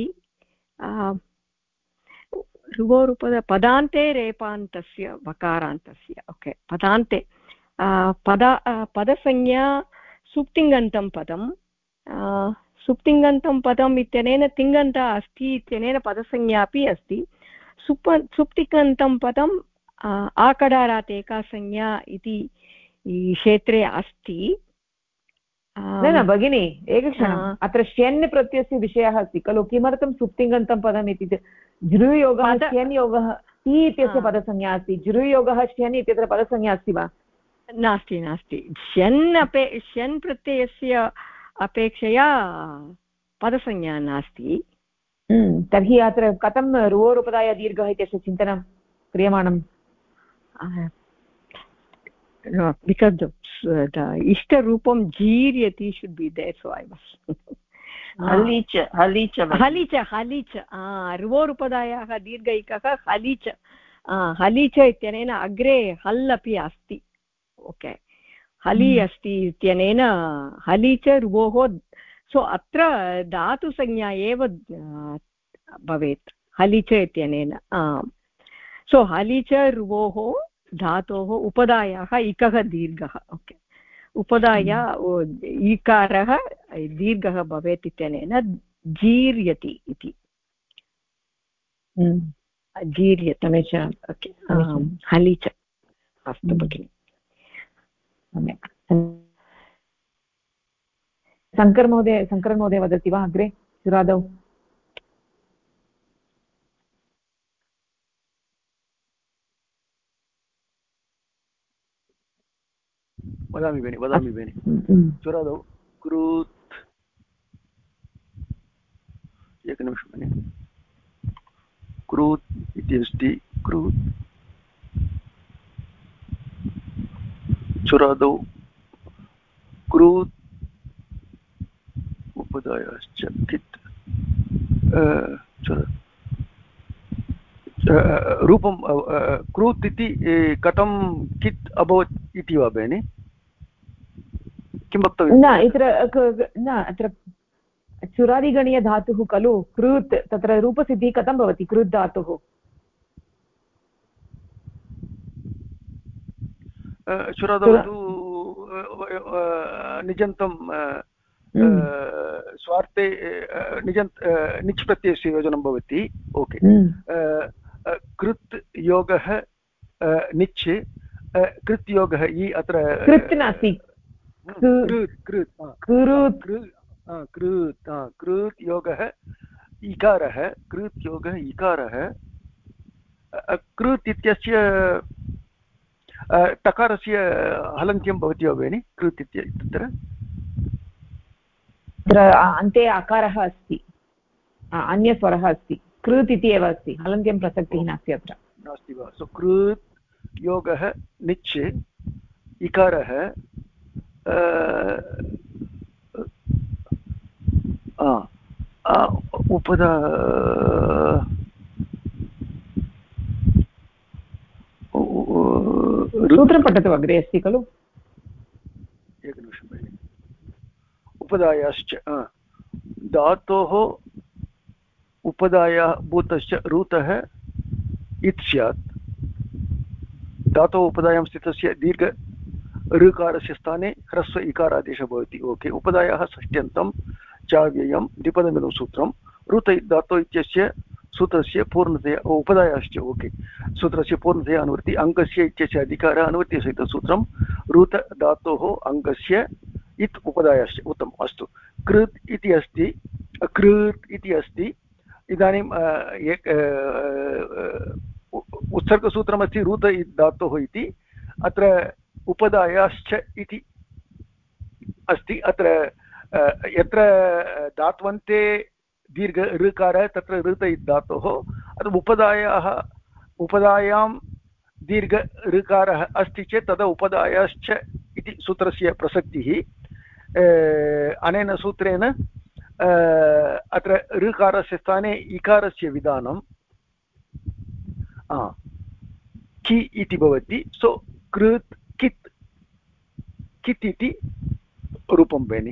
ऋवोरुपद पदान्ते रेपान्तस्य वकारान्तस्य। ओके, पदान्ते पदसंज्ञा सुप्तिङन्तं पदं। सुप्तिङन्तं पदम् इत्यनेन तिङन्तः अस्ति इत्यनेन पदसंज्ञा अपि अस्ति। सुप्तिङन्तं पदम् आकडारात् एका संज्ञा इति क्षेत्रे अस्ति। न भगिनी, एकक्षणम्। अत्र श्यन् प्रत्ययस्य विषयः अस्ति खलु? किमर्थं सुप्तिङन्तं पदम् इति? जृयोगः श्यन् योगः ति इत्यस्य पदसंज्ञा अस्ति। जृयोगः श्यन् इत्यत्र पदसंज्ञा अस्ति वा? नास्ति। श्यन् प्रत्ययस्य अपेक्षया पदसंज्ञा नास्ति। तर्हि अत्र कथं रुवोरुपदाय दीर्घः इत्यस्य चिन्तनं क्रियमाणम्? because the ishtarupam jiryati should be there, so I was halicha ruvorupadayah dirghaikah halicha इत्यनेन अग्रे हल् अपि अस्ति। ओके, हलि अस्ति इत्यनेन हलिच रुवोः। सो अत्र धातुसंज्ञा एव भवेत् हलिच इत्यनेन। सो हलिच रुवोः धातोः उपदायाः इकः दीर्घः। ओके, उपदाया ईकारः दीर्घः भवेत् इत्यनेन जीर्यति इति। जीर्यति। ओके, हलिच। अस्तु भगिनि, सम्यक्। शङ्करन् महोदय वदति वा अग्रे सुरादौ? वदामि बेनि। सुरादौ कृत् एकनिमिषं बेनि। कृत् इति अस्ति। कृत् चुरादौ कृत् उपदायश्च कित् रूपं कृत् इति कथं कित् अभवत् इति वा बेनि? किं वक्तव्यं? न अत्र चुरादिगणीयधातुः खलु कृत्, तत्र रूपसिद्धिः कथं भवति कृत् धातुः? शुरादवतु निजन्तं स्वार्थे निच् प्रत्ययस्य योजनं भवति ओके कृत् योगः निच् कृत् योगः इ अत्र कृत् नास्ति कृत् योगः इकारः कृत् योगः इकारः कृत् इत्यस्य टकारस्य हलन्त्यं भवति वा भगिनि कृत् इत्यत्र अन्ते अकारः अस्ति अन्यस्वरः अस्ति कृत् इति एव अस्ति हलन्त्यं प्रसक्तिः नास्ति अत्र नास्ति वा सो कृत् योगः निच् इकारः उपदा सूत्रं पठतु अग्रे अस्ति खलु एकनिमिषं भगिनि उपदायाश्च धातोः उपदायः भूतश्च रूतः इत् स्यात् धातोः उपदायां स्थितस्य दीर्घ ऋकारस्य स्थाने ह्रस्व इकारादेशः भवति ओके उपदायाः षष्ट्यन्तं चाव्ययं द्विपदमिदं सूत्रं रूत धातोः इत्यस्य सूत्रस्य पूर्णतया उपदायाश्च ओके सूत्रस्य पूर्णतया अनुवृत्ति अङ्गस्य इत्यस्य अधिकारः अनुवृत्तिसहितसूत्रं रूत धातोः अङ्गस्य इत् उपदायाश्च उत्तमम् अस्तु कृत् इति अस्ति कृत् इति अस्ति इदानीं उत्सर्गसूत्रमस्ति रूत धातोः इति अत्र उपदायाश्च इति अस्ति अत्र यत्र धात्वन्ते दीर्घ ऋकारः तत्र ऋत धातोः अत्र उपदायां दीर्घ ऋकारः अस्ति चेत् तदा उपदायाश्च इति सूत्रस्य प्रसक्तिः अनेन सूत्रेण अत्र ऋकारस्य स्थाने इकारस्य विधानं कि इति भवति सो कृत् कित् कित् इति रूपं भगिनि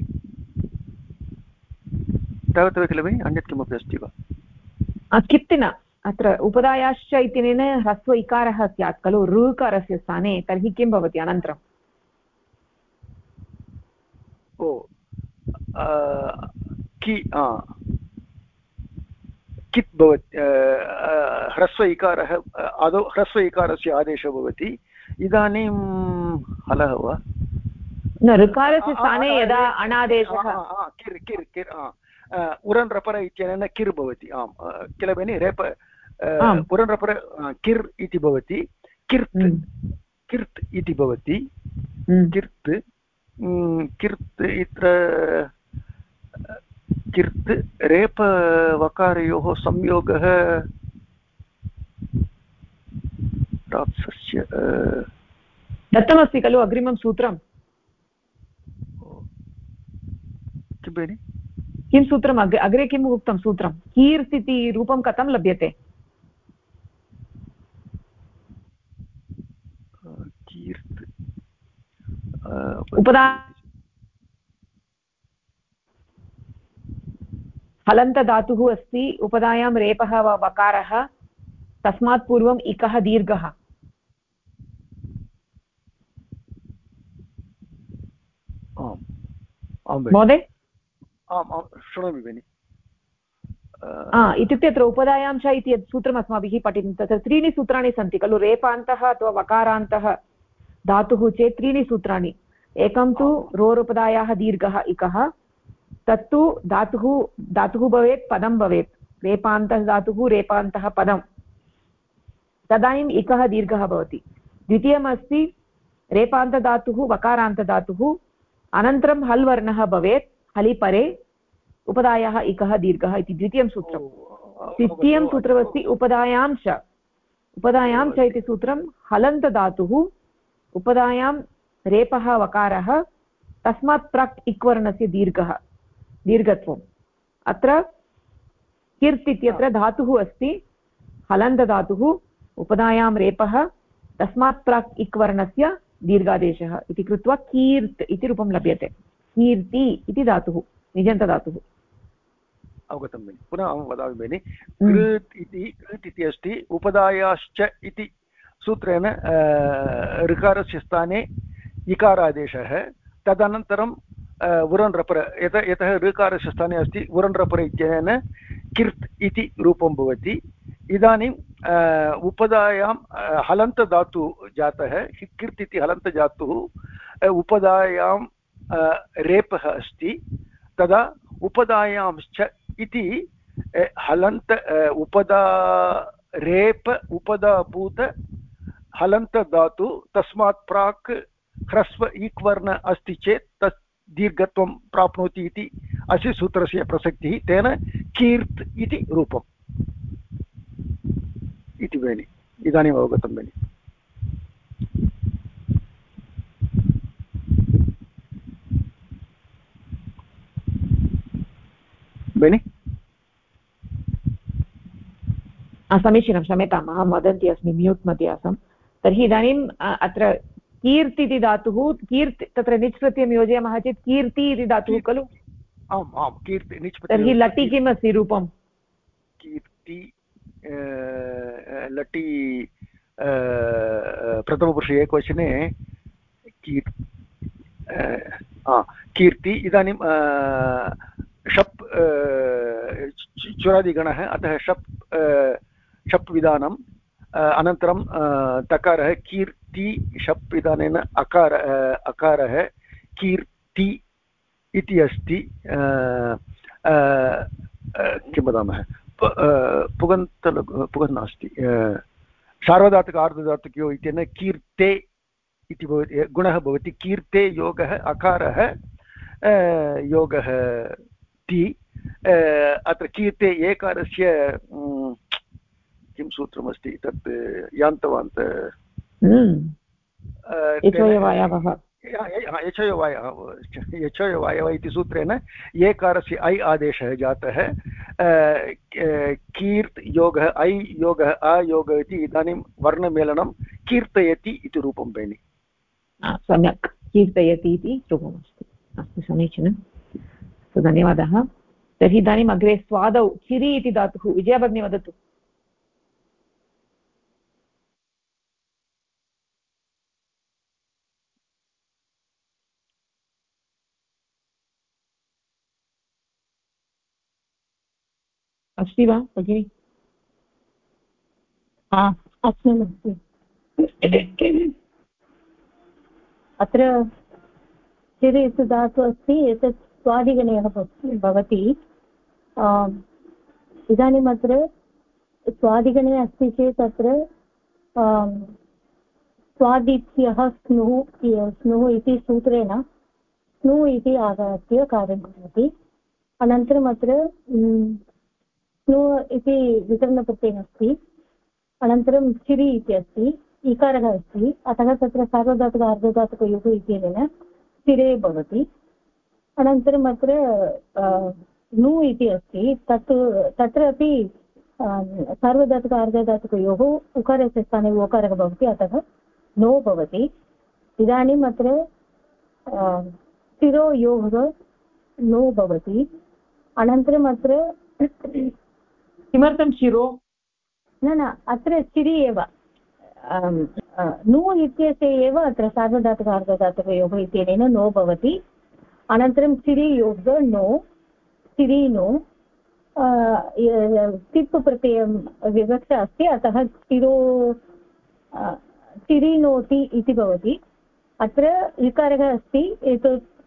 तावत् किल भगिनि अन्यत् किमपि अस्ति वा कित् न अत्र उपदायाश्च इत्यनेन ह्रस्व इकारः स्यात् खलु ऋकारस्य स्थाने तर्हि किं भवति अनन्तरम् ओ कि कित् भवति ह्रस्व इकारः आदौ ह्रस्व इकारस्य आदेशः भवति इदानीं हलः वा न ऋकारस्य स्थाने यदा अणादेशः किर् किर् किर् उरन् रपर इत्यनेन किर् भवति आम् किल भगिनि रेप उरन् रपर किर् इति भवति किर्त् किर्त् इति भवति किर्त् किर्त् इत्र किर्त् रेप वकारयोः संयोगः रात्सस्य दत्तमस्ति खलु अग्रिमं सूत्रं किं भगिनि किं सूत्रम् अग्रे किम् उक्तं सूत्रं कीर्त् इति रूपं कथं लभ्यते कीर्त् उपदा हलन्तधातुः अस्ति उपदायां रेपः वकारः तस्मात् पूर्वम् इकः दीर्घः महोदय आम् आं शृणोमि भगिनि इत्युक्ते अत्र उपदायां च इति यत् सूत्रम् अस्माभिः पठितं तत्र त्रीणि सूत्राणि सन्ति खलु रेपान्तः अथवा वकारान्तः धातुः चेत् त्रीणि सूत्राणि एकं तु रोरुपदायाः दीर्घः इकः तत्तु धातुः भवेत् पदं भवेत् रेपान्तः धातुः रेपान्तः पदं तदानीम् इकः दीर्घः भवति द्वितीयमस्ति रेपान्तधातुः वकारान्तधातुः अनन्तरं हल् वर्णः भवेत् हलिपरे उपदायाः इकः दीर्घः इति द्वितीयं सूत्रं तृतीयं सूत्रमस्ति उपदायां च इति सूत्रं हलन्तधातुः उपदायां रेपः वकारः तस्मात् प्राक् इक्वर्णस्य दीर्घत्वम् अत्र किर्त् इत्यत्र धातुः अस्ति हलन्तधातुः उपदायां रेपः तस्मात् प्राक् इक्वर्णस्य दीर्घादेशः इति कृत्वा कीर्त् इति रूपं लभ्यते कीर्ति इति धातुः निजन्तधातुः अवगतं भगिनि पुनः अहं वदामि भगिनि कृत् इति अस्ति उपदायाश्च इति सूत्रेण ऋकारस्य स्थाने इकारादेशः तदनन्तरं उरन् रपर यतः ऋकारस्य स्थाने अस्ति उरन् रपर इत्यनेन किर्त् इति रूपं भवति इदानीम् उपधायां हलन्तधातु जातः किर्त् इति हलन्तधातुः उपधायां रेपः अस्ति तदा उपधायांश्च इति हलन्त उपधा रेप उपधाभूत हलन्तधातु तस्मात् प्राक् ह्रस्व इक्वर्ण अस्ति चेत् तत् दीर्घत्वं प्राप्नोति इति अस्य सूत्रस्य प्रसक्तिः तेन कीर्त् इति रूपम् इति भगिनि इदानीम् अवगतं भगिनि भगिनि समीचीनं क्षम्यताम् अहं वदन्ती अस्मि म्यूट् मध्ये आसम् तर्हि इदानीम् अत्र कीर्त् इति धातुः कीर्त् तत्र निच् प्रत्ययं योजयामः चेत् कीर्ति इति धातुः खलु आम् आं कीर्ति निच् तर्हि लटि किम् अस्ति रूपं कीर्ति लटि प्रथमपुरुषे एकवचने कीर्ति इदानीं शप् चुरादिगणः अतः शप् विधानम् अनन्तरं तकारः कीर्ति शप् विधानेन अकारः कीर्ति इति अस्ति किं वदामः पुगन् नास्ति सार्वधातुक आर्धधातुकयो इत्यनेन कीर्ते इति भवति गुणः भवति कीर्ते योगः अकारः योगः ति अत्र कीर्ते एकारस्य किं सूत्रमस्ति तत् यान्तवान्त यचोयवायव इति सूत्रेण एकारस्य ऐ आदेशः जातः कीर्त् योगः ऐ योगः अयोगः इति इदानीं वर्णमेलनं कीर्तयति इति रूपं भगिनि सम्यक् कीर्तयति इति रूपमस्ति अस्तु समीचीनं धन्यवादः तर्हि इदानीम् अग्रे स्वादौ चिरि इति धातुः विजया भगिनी वदतु अस्ति वा भगिनि अस्ति अत्र चिरि इति धातुः अस्ति एतत् स्वादिगणः भवति इदानीम् अत्र स्वादिगणे अस्ति चेत् अत्र स्वादित्यः स्नुः इति सूत्रेण स्नु इति आगत्य कार्यं करोति अनन्तरम् अत्र स्नु इति विकरणप्रत्ययः अस्ति अनन्तरं चिरि इति अस्ति इकारः अस्ति अतः तत्र सार्वधातुक अर्धधातुकयोः इत्यनेन चिरे भवति अनन्तरम् अत्र नु इति अस्ति तत्र अपि सार्वधातुक अर्धधातुकयोः उकारस्य स्थाने ओकारः भवति अतः नो भवति इदानीम् अत्र शिरोयोः नो भवति अनन्तरम् अत्र किमर्थं शिरो न अत्र चिरि एव नु इत्यस्य एव अत्र सार्वधातुक अर्धधातुकयोः इत्यनेन नो भवति अनन्तरं चिरियोः नो चिरि नो तिप् प्रत्ययं विवक्षा अस्ति अतः चिरिनोति इति भवति अत्र इकारः अस्ति एतत्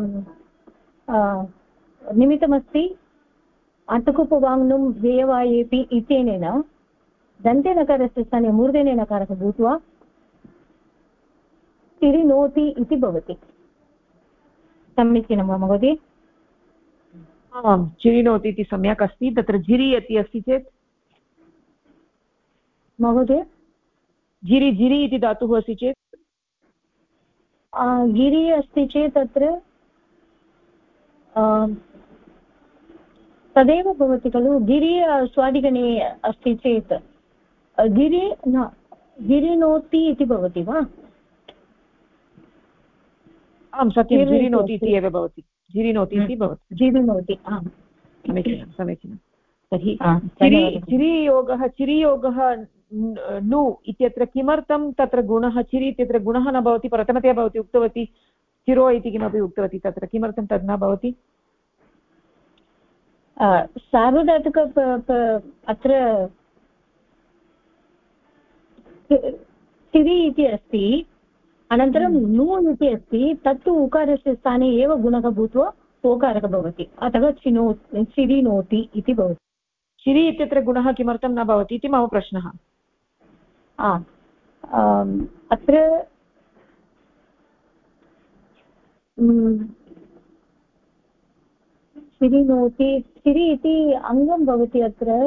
निमित्तमस्ति अन्तकुपवाङ्नुं व्ययवायेपि इत्यनेन दन्तेनकारस्य स्थाने मूर्धन्य नकारः भूत्वा चिरिनोति इति भवति समीचीनं वा महोदय आम् चिरिनोति इति सम्यक् अस्ति तत्र जिरि इति अस्ति चेत् महोदय जिरि इति धातुः अस्ति चेत् गिरि अस्ति चेत् तत्र तदेव भवति खलु गिरि स्वादिगणे अस्ति चेत् गिरिनोति इति भवति वा आं सत्यं जिरिनोति इति एव भवति जिरिनोति इति भवति जिरिनोति समीचीनं तर्हि चिरियोगः नु इत्यत्र किमर्थं तत्र गुणः चिरि इत्यत्र गुणः न भवति प्रथमतया भवती उक्तवती चिरो इति किमपि उक्तवती तत्र किमर्थं तद् न भवति सार्वधातुक अत्र चिरि इति अस्ति अनन्तरं नु इति अस्ति तत्तु उकारस्य स्थाने एव गुणः भूत्वा ओकारः भवति अतः चिरिनोति इति भवति चिरि इत्यत्र गुणः किमर्थं न भवति इति मम प्रश्नः अत्र चिरिनोति चिरि इति अङ्गं भवति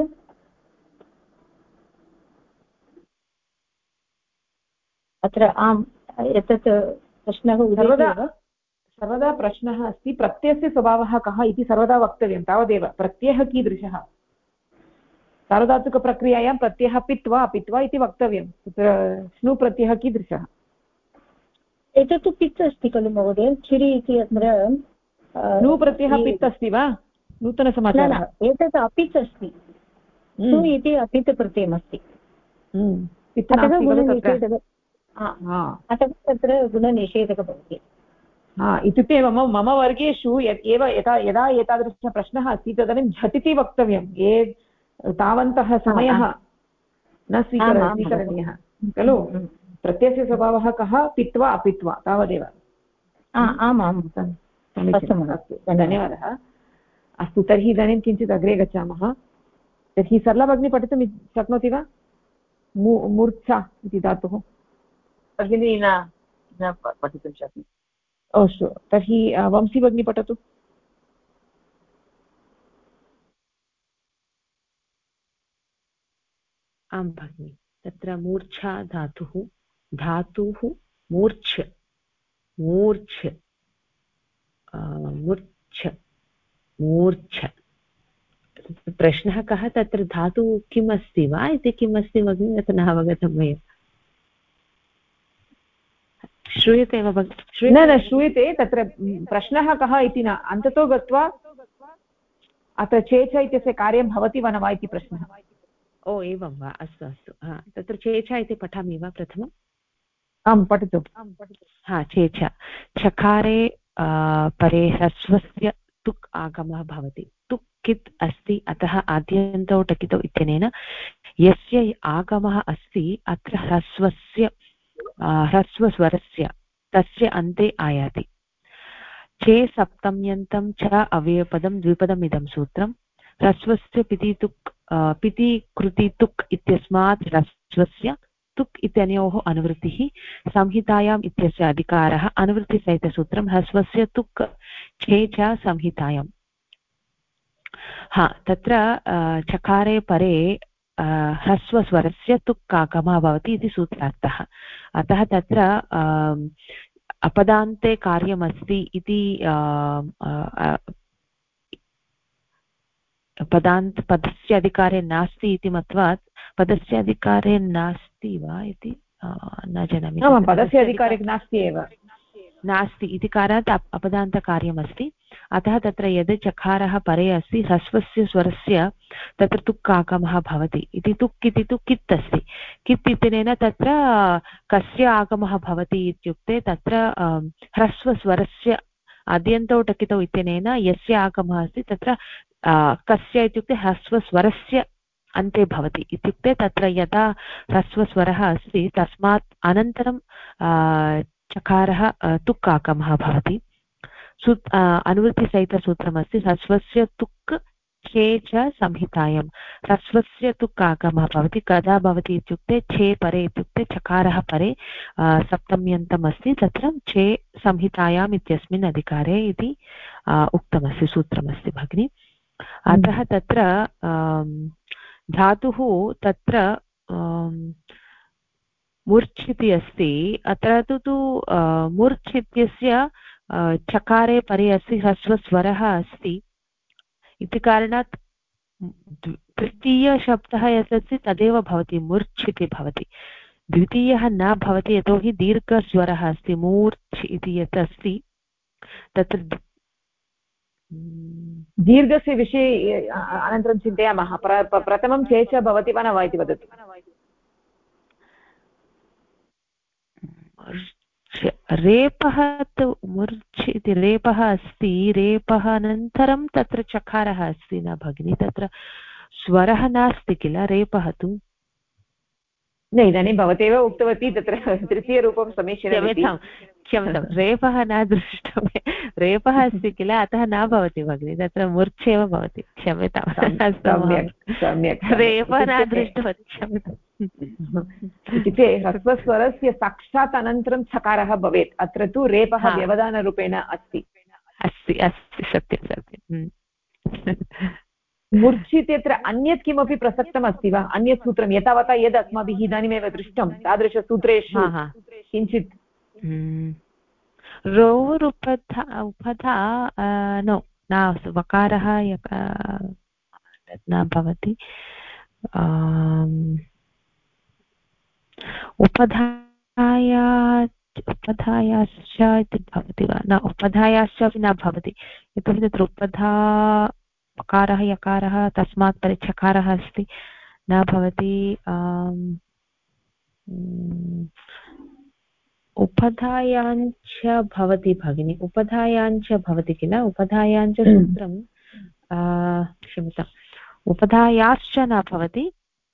अत्र आम् एतत् प्रश्नः सर्वदा प्रश्नः अस्ति प्रत्ययस्य स्वभावः कः इति सर्वदा वक्तव्यं तावदेव प्रत्ययः कीदृशः सार्वधातुकप्रक्रियायां प्रत्ययः पित्वा अपित्वा इति वक्तव्यं तत्र स्नु प्रत्ययः कीदृशः एतत्तु पित् अस्ति खलु महोदय चिरि इति अत्र स्नु प्रत्ययः पित् अस्ति वा नूतनसमाचारः एतत् अपित् अस्ति स्नु इति अपित् प्रत्ययमस्ति अतः तत्र गुणनिषेधकः भवति इत्युक्ते मम वर्गेषु यदा एतादृशः प्रश्नः अस्ति तदानीं झटिति वक्तव्यं ये तावन्तः समयः न स्वीकरणीयः खलु प्रत्ययस्य स्वभावः कः पित्वा अपित्वा तावदेव आमां धन्यवादः अस्तु तर्हि इदानीं किञ्चित् अग्रे गच्छामः तर्हि सरला भगिनी पठितुं शक्नोति वा मूर्च्छा इति धातुः भगिनी न पठितुं शक्नोमि अस्तु तर्हि वंशी भगिनी पठतु आं भगिनि तत्र मूर्च्छा धातुः मूर्च्छ मूर्च्छ मूर्च्छ मूर्च्छ प्रश्नः कः तत्र धातु किम् अस्ति वा इति किम् अस्ति भगिनि तत्र न अवगतं मया श्रूयते वा भगिनि न श्रूयते तत्र प्रश्नः कः इति न अन्ततो गत्वा अत्र चेच इत्यस्य कार्यं भवति वा न वा इति प्रश्नः ओ एवं वा अस्तु अस्तु तत्र चेच इति पठामि वा प्रथमम् आं पठतु चेच चकारे परे ह्रस्वस्य तुक् आगमः भवति तुक् कित् अस्ति अतः आद्यन्तौ टकितौ इत्यनेन यस्य आगमः अस्ति अत्र ह्रस्वस्वरस्य तस्य अन्ते आयाति चे सप्तम्यन्तं च अव्ययपदं द्विपदम् इदं सूत्रं ह्रस्वस्य पिति कृति तुक् इत्यस्मात् ह्रस्वस्य तुक् इत्यनयोः अनुवृत्तिः संहितायाम् इत्यस्य अधिकारः अनुवृत्तिसहितसूत्रं ह्रस्वस्य तुक् छे च संहितायाम् तत्र चकारे परे ह्रस्वस्वरस्य तुक् आगमः भवति इति सूत्रार्थः अतः तत्र अपदान्ते कार्यमस्ति इति पदस्य अधिकारे नास्ति इति मत्वा पदस्य अधिकारे नास्ति वा इति न जानामि पदस्य अधिकारे नास्ति एव नास्ति इति कारणात् अपदान्तकार्यमस्ति अतः तत्र यद् चकारः परे अस्ति ह्रस्वस्य स्वरस्य तत्र तुक् आगमः भवति इति तुक् इति तु कित् अस्ति कित् इत्यनेन तत्र कस्य आगमः भवति इत्युक्ते तत्र ह्रस्वस्वरस्य आद्यन्तौ टकितौ इत्यनेन यस्य आगमः अस्ति तत्र कस्य इत्युक्ते ह्रस्वस्वरस्य अन्ते भवति इत्युक्ते तत्र यदा ह्रस्वस्वरः अस्ति तस्मात् अनन्तरं चकारः तुक् आगमः भवति अनुवृत्तिसहितसूत्रमस्ति ह्रस्वस्य तुक् छे च संहितायां ह्रस्वस्य तुक् आगमः भवति कदा भवति इत्युक्ते छे परे इत्युक्ते चकारः परे सप्तम्यन्तम् अस्ति तत्र छे संहितायाम् इत्यस्मिन् अधिकारे इति उक्तमस्ति सूत्रमस्ति भगिनि अतः तत्र धातुः तत्र मूर्च् इति अस्ति अत्र तु मूर्च् इत्यस्य चकारे परे अस्ति ह्रस्वस्वरः अस्ति इति कारणात् तृतीयशब्दः यत् अस्ति तदेव भवति मूर्च् इति भवति द्वितीयः न भवति यतोहि दीर्घस्वरः अस्ति मूर्च् इति यत् अस्ति तत्र दीर्घस्य विषये अनन्तरं चिन्तयामः प्रथमं चेच भवति वा न वा इति वदतु रेपः तु मूर्च् इति रेपः अस्ति, रेपः अनन्तरं तत्र चकारः अस्ति न भगिनि, तत्र स्वरः नास्ति किल रेपः तु। न इदानीं भवतेव उक्तवती तत्र तृतीयरूपं समीचीनमिति। क्षम्यतां रेपः न दृष्टं, रेपः अस्ति किल अतः न भवति भगिनि, तत्र मूर्च् एव भवति। क्षम्यताम्, सम्यक् रेपः न दृष्टवती, क्षम्यताम्। इत्युक्ते ह्रस्वस्वरस्य साक्षात् अनन्तरं छकारः भवेत्, अत्र तु रेपः व्यवधानरूपेण अस्ति। अस्ति अस्ति, सत्यं सत्यं। मूर्च् इत्यत्र अन्यत् किमपि प्रसक्तम् अस्ति वा, अन्यत् सूत्रं एतावता यद् अस्माभिः इदानीमेव दृष्टं तादृशसूत्रेषु किञ्चित्? उपधा नो न, वकारः न भवति, उपधायाश्च इति भवति वा न, उपधायाश्च अपि न भवति, यतोहि तत्र उपधा पकारः यकारः तस्मात् परे चकारः अस्ति, न भवति। उपधायाञ्च भवति भगिनि, उपधायाञ्च भवति किल, उपधायाञ्च सूत्रं क्षम्यताम्, उपधायाश्च न भवति।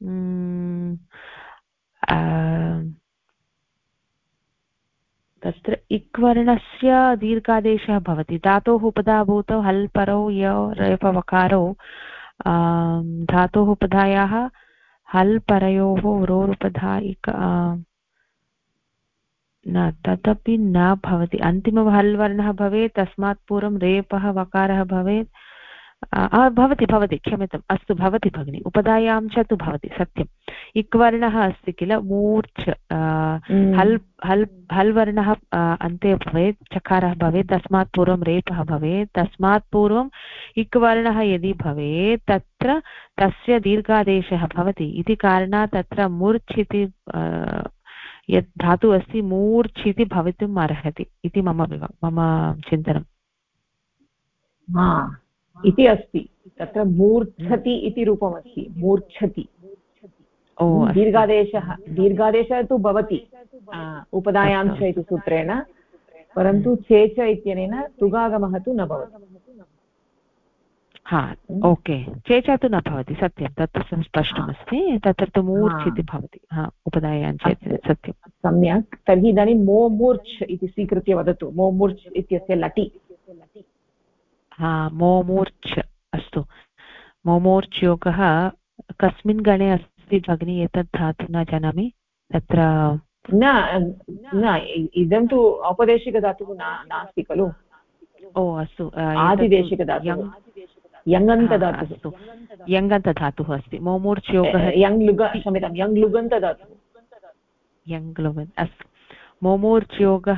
तत्र इक्वर्णस्य दीर्घादेशः भवति, धातोः उपधाभूतौ हल् परौ य रेफवकारौ, धातोः उपधायाः हल् परयोः रोरुपधा इक न, तदपि न भवति, अन्तिमः हल् वर्णः भवेत्, तस्मात् पूर्वं रेपः वकारः भवेत्। भवति भवति, क्षम्यताम्, अस्तु भवति भगिनि, उपधायां च तु भवति, सत्यम्। इक्वर्णः अस्ति किल, मूर्च् हल् हल् हल् वर्णः अन्ते भवेत्, चकारः भवेत्, तस्मात् पूर्वं रेपः भवेत्, तस्मात् पूर्वम् इक्वर्णः यदि भवेत् तत्र तस्य दीर्घादेशः भवति इति कारणात् तत्र मूर्च् इति यत् धातुः अस्ति मूर्च् इति भवितुम् अर्हति इति मम चिन्तनम्। इति अस्ति तत्र मूर्च्छति इति रूपमस्ति, मूर्च्छति। दीर्घादेशः तु भवति उपधायां च इति सूत्रेण, परन्तु चेच इत्यनेन तुगागमः तु न भवति। ओके, चेच तु न भवति, सत्यं, तत्र स्पष्टमस्ति, तत्र तु मूर्च् इति भवति उपधायां चेत्, सत्यं। सम्यक्, तर्हि इदानीं मोमूर्च् इति स्वीकृत्य वदतु, मोमूर्च् इत्यस्य लटि। मोमूर्च्, अस्तु, मोमूर्च् योगः कस्मिन् गणे अस्ति भगिनि, एतत् धातु न जानामि, तत्र न इदं तु औपदेशिकधातुः नास्ति खलु। अस्तु, आदिदेशिकधातुः, यङन्तधातुः, यङन्तधातुः अस्ति, मोमूर्च् योगः यङ् लुगन्तधातुः, अस्तु, मोमूर्च् योगः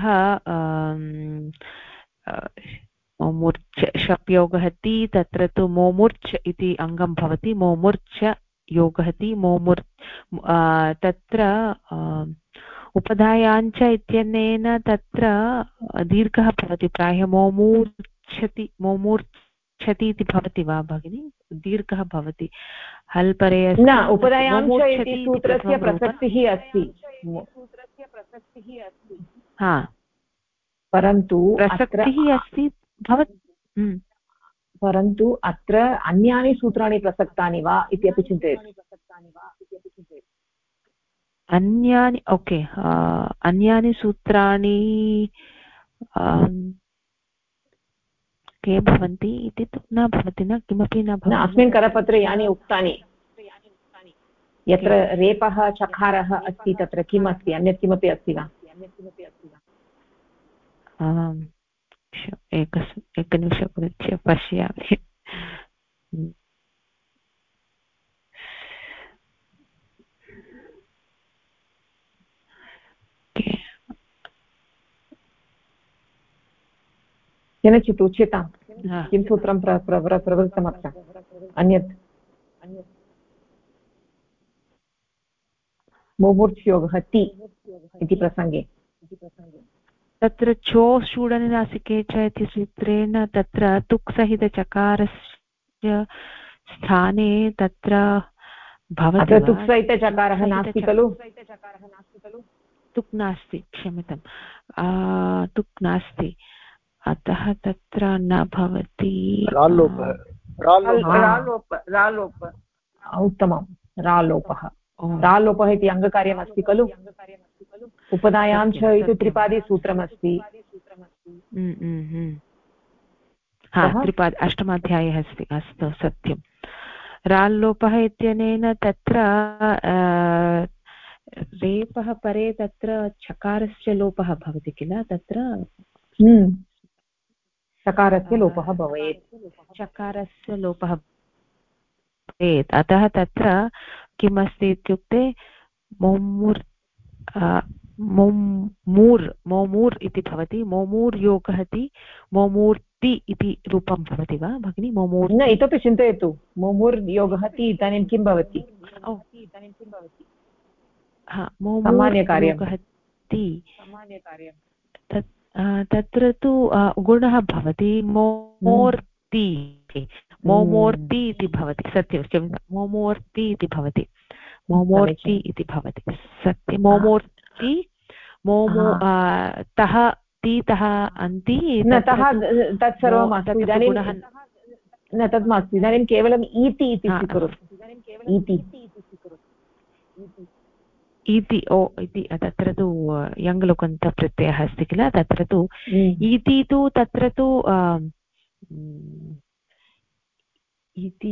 मोमूर्च् शप्योगः ति, तत्र तु मोमूर्च् इति अङ्गं भवति, मोमूर्च् योगः ति, तत्र उपधायाञ्च इत्यनेन तत्र दीर्घः भवति, प्रायः मोमूर्च्छति इति भवति वा भगिनि, दीर्घः भवति, हल् परे न, उपधायाञ्च इति सूत्रस्य प्रसक्तिः अस्ति, परन्तु प्रसक्तिः अस्ति परन्तु अत्र अन्यानि सूत्राणि प्रसक्तानि वा इत्यपि चिन्तयतु। अन्यानि, ओके, अन्यानि सूत्राणि के भवन्ति इति तु न भवति, न किमपि न भवति अस्मिन् करपत्रे यानि उक्तानि, यत्र रेपः चकारः अस्ति तत्र किम् अस्ति, अन्यत् किमपि अस्ति वा? एकनिमिषं पश्यामि। केनचित् उच्यतां किं सूत्रं प्रवृत्तमत्र, अन्यत् मोमूर्च्छयोगः ति इति प्रसङ्गे तत्र चो षूडनिनासिके च इति सूत्रेण तत्र तुक् सहितचकारस्य स्थाने तत्र भवति, तुक् सहितचकारः नास्ति खलु, तुक् नास्ति, क्षम्यतां, तुक् नास्ति, अतः तत्र न भवति। उत्तमं, रालोपः। रालोपः इति अङ्गकार्यमस्ति खलु, उपधायां च इति त्रिपादीसूत्रमस्ति। अष्टमाध्यायः अस्ति, अस्तु सत्यं। राल्लोपः इत्यनेन तत्र रेपः परे तत्र चकारस्य लोपः भवति किल, तत्र चकारस्य लोपः भवेत्, चकारस्य लोपः भवेत्। अतः तत्र किमस्ति इत्युक्ते मोमूर् इति भवति, मोमूर् योगः इति मोमूर्ति इति रूपं भवति वा भगिनि? मोमूर् न, इतोपि चिन्तयतु, मोमूर् योगः इति इदानीं किं भवति? सामान्यकार्यं तत्र तु गुणः भवति, मोमोर्ति इति भवति, सत्यं, मोमोर्ति इति भवति, मोमोर्ति इति भवति, सत्यं, मोमोर्ति, मोमो तः तीतः अन्ति, तत्सर्वं न, तद् मास्तु, इदानीं केवलम् इति स्वीकरोतु, इति तत्र तु यङ्लुकन्तप्रत्ययः अस्ति किल, तत्र तु इति तु तत्र तु इति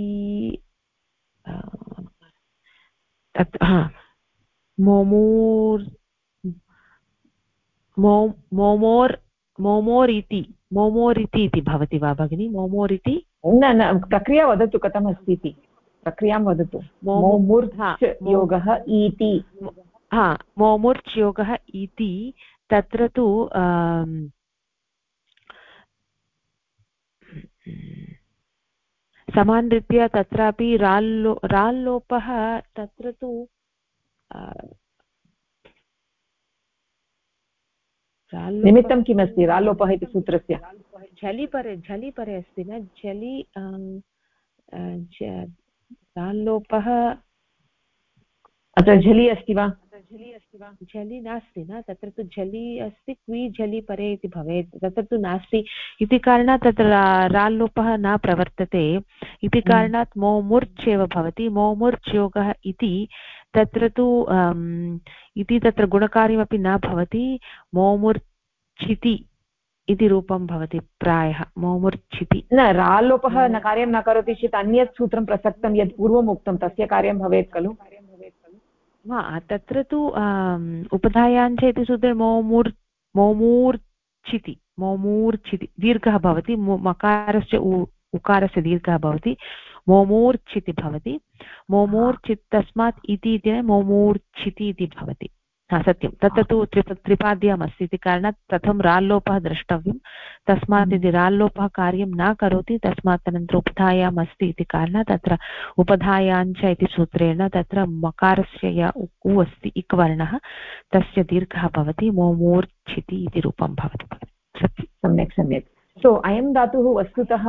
मोमोर् इति भवति वा भगिनि? मोमोर् इति न, प्रक्रिया वदतु कथम् अस्ति इति, प्रक्रियां वदतु। मोमूर्च् योगः इति, मोमूर्च् योगः इति, तत्र तु समानरीत्या तत्रापि राल्लोपः, तत्र तु निमित्तं किमस्ति राल्लोपः इति सूत्रस्य? झलि परे अस्ति न, झलि राल्लोपः अत्र झलि अस्ति वा? झलि नास्ति न, तत्र तु झलि अस्ति, क्वि झलि परे इति भवेत्, तत्र तु नास्ति इति कारणात् तत्र राल्लोपः न प्रवर्तते इति कारणात् मोमुर्च् एव भवति। मोमुर्च् योगः इति तत्र तु इति तत्र गुणकार्यमपि न भवति, मोमुर्चिति इति रूपं भवति प्रायः, मोमुर्चिति। न, राल्लोपः न कार्यं न करोति चेत् अन्यत् सूत्रं प्रसक्तं यत् पूर्वम् उक्तं तस्य कार्यं भवेत् खलु। तत्र तु उपधायाञ्च इति सूत्रे मोमूर्चिति दीर्घः भवति, मकारस्य उकारस्य दीर्घः भवति, मोमूर्चिति भवति, मोमूर्चित्, तस्मात् इति मोमूर्चिति इति भवति। सत्यं, तत्र तु त्रिपाद्यम् अस्ति इति कारणात् प्रथमं राल्लोपः द्रष्टव्यं, तस्मात् यदि राल्लोपः कार्यं न करोति तस्मात् अनन्तरम् उपधायाम् अस्ति इति कारणात् तत्र उपधायाञ्च इति सूत्रेण तत्र मकारस्य य उ अस्ति, इक् वर्णः, तस्य दीर्घः भवति, मोमूर्च्छिति इति रूपं भवति। सम्यक्। सो अयं धातुः वस्तुतः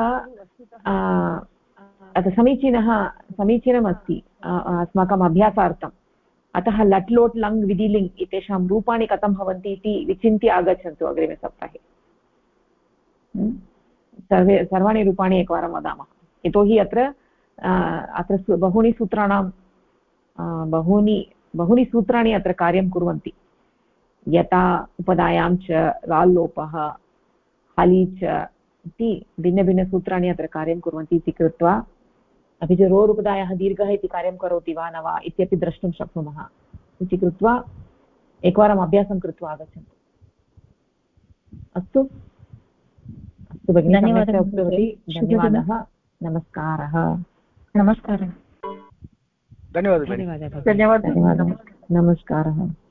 समीचीनमस्ति अस्माकम् अभ्यासार्थम्। अतः लट् लोट् लङ् विधिलिङ् इतेषां रूपाणि कथं भवन्ति इति विचिन्त्य आगच्छन्तु अग्रिमे सप्ताहे। सर्वाणि रूपाणि एकवारं वदामः, यतोहि अत्र बहूनि सूत्राणि अत्र कार्यं कुर्वन्ति, यथा उपधायां च राल्लोपः, हलि च इति भिन्नभिन्नसूत्राणि अत्र कार्यं कुर्वन्ति इति कृत्वा, अपि च रोरुपधायः दीर्घः इति कार्यं करोति वा न वा इत्यपि द्रष्टुं शक्नुमः इति कृत्वा एकवारम् अभ्यासं कृत्वा आगच्छन्तु। अस्तु भगिनि, धन्यवादः। नमस्कारः। धन्यवादः। नमस्कारः।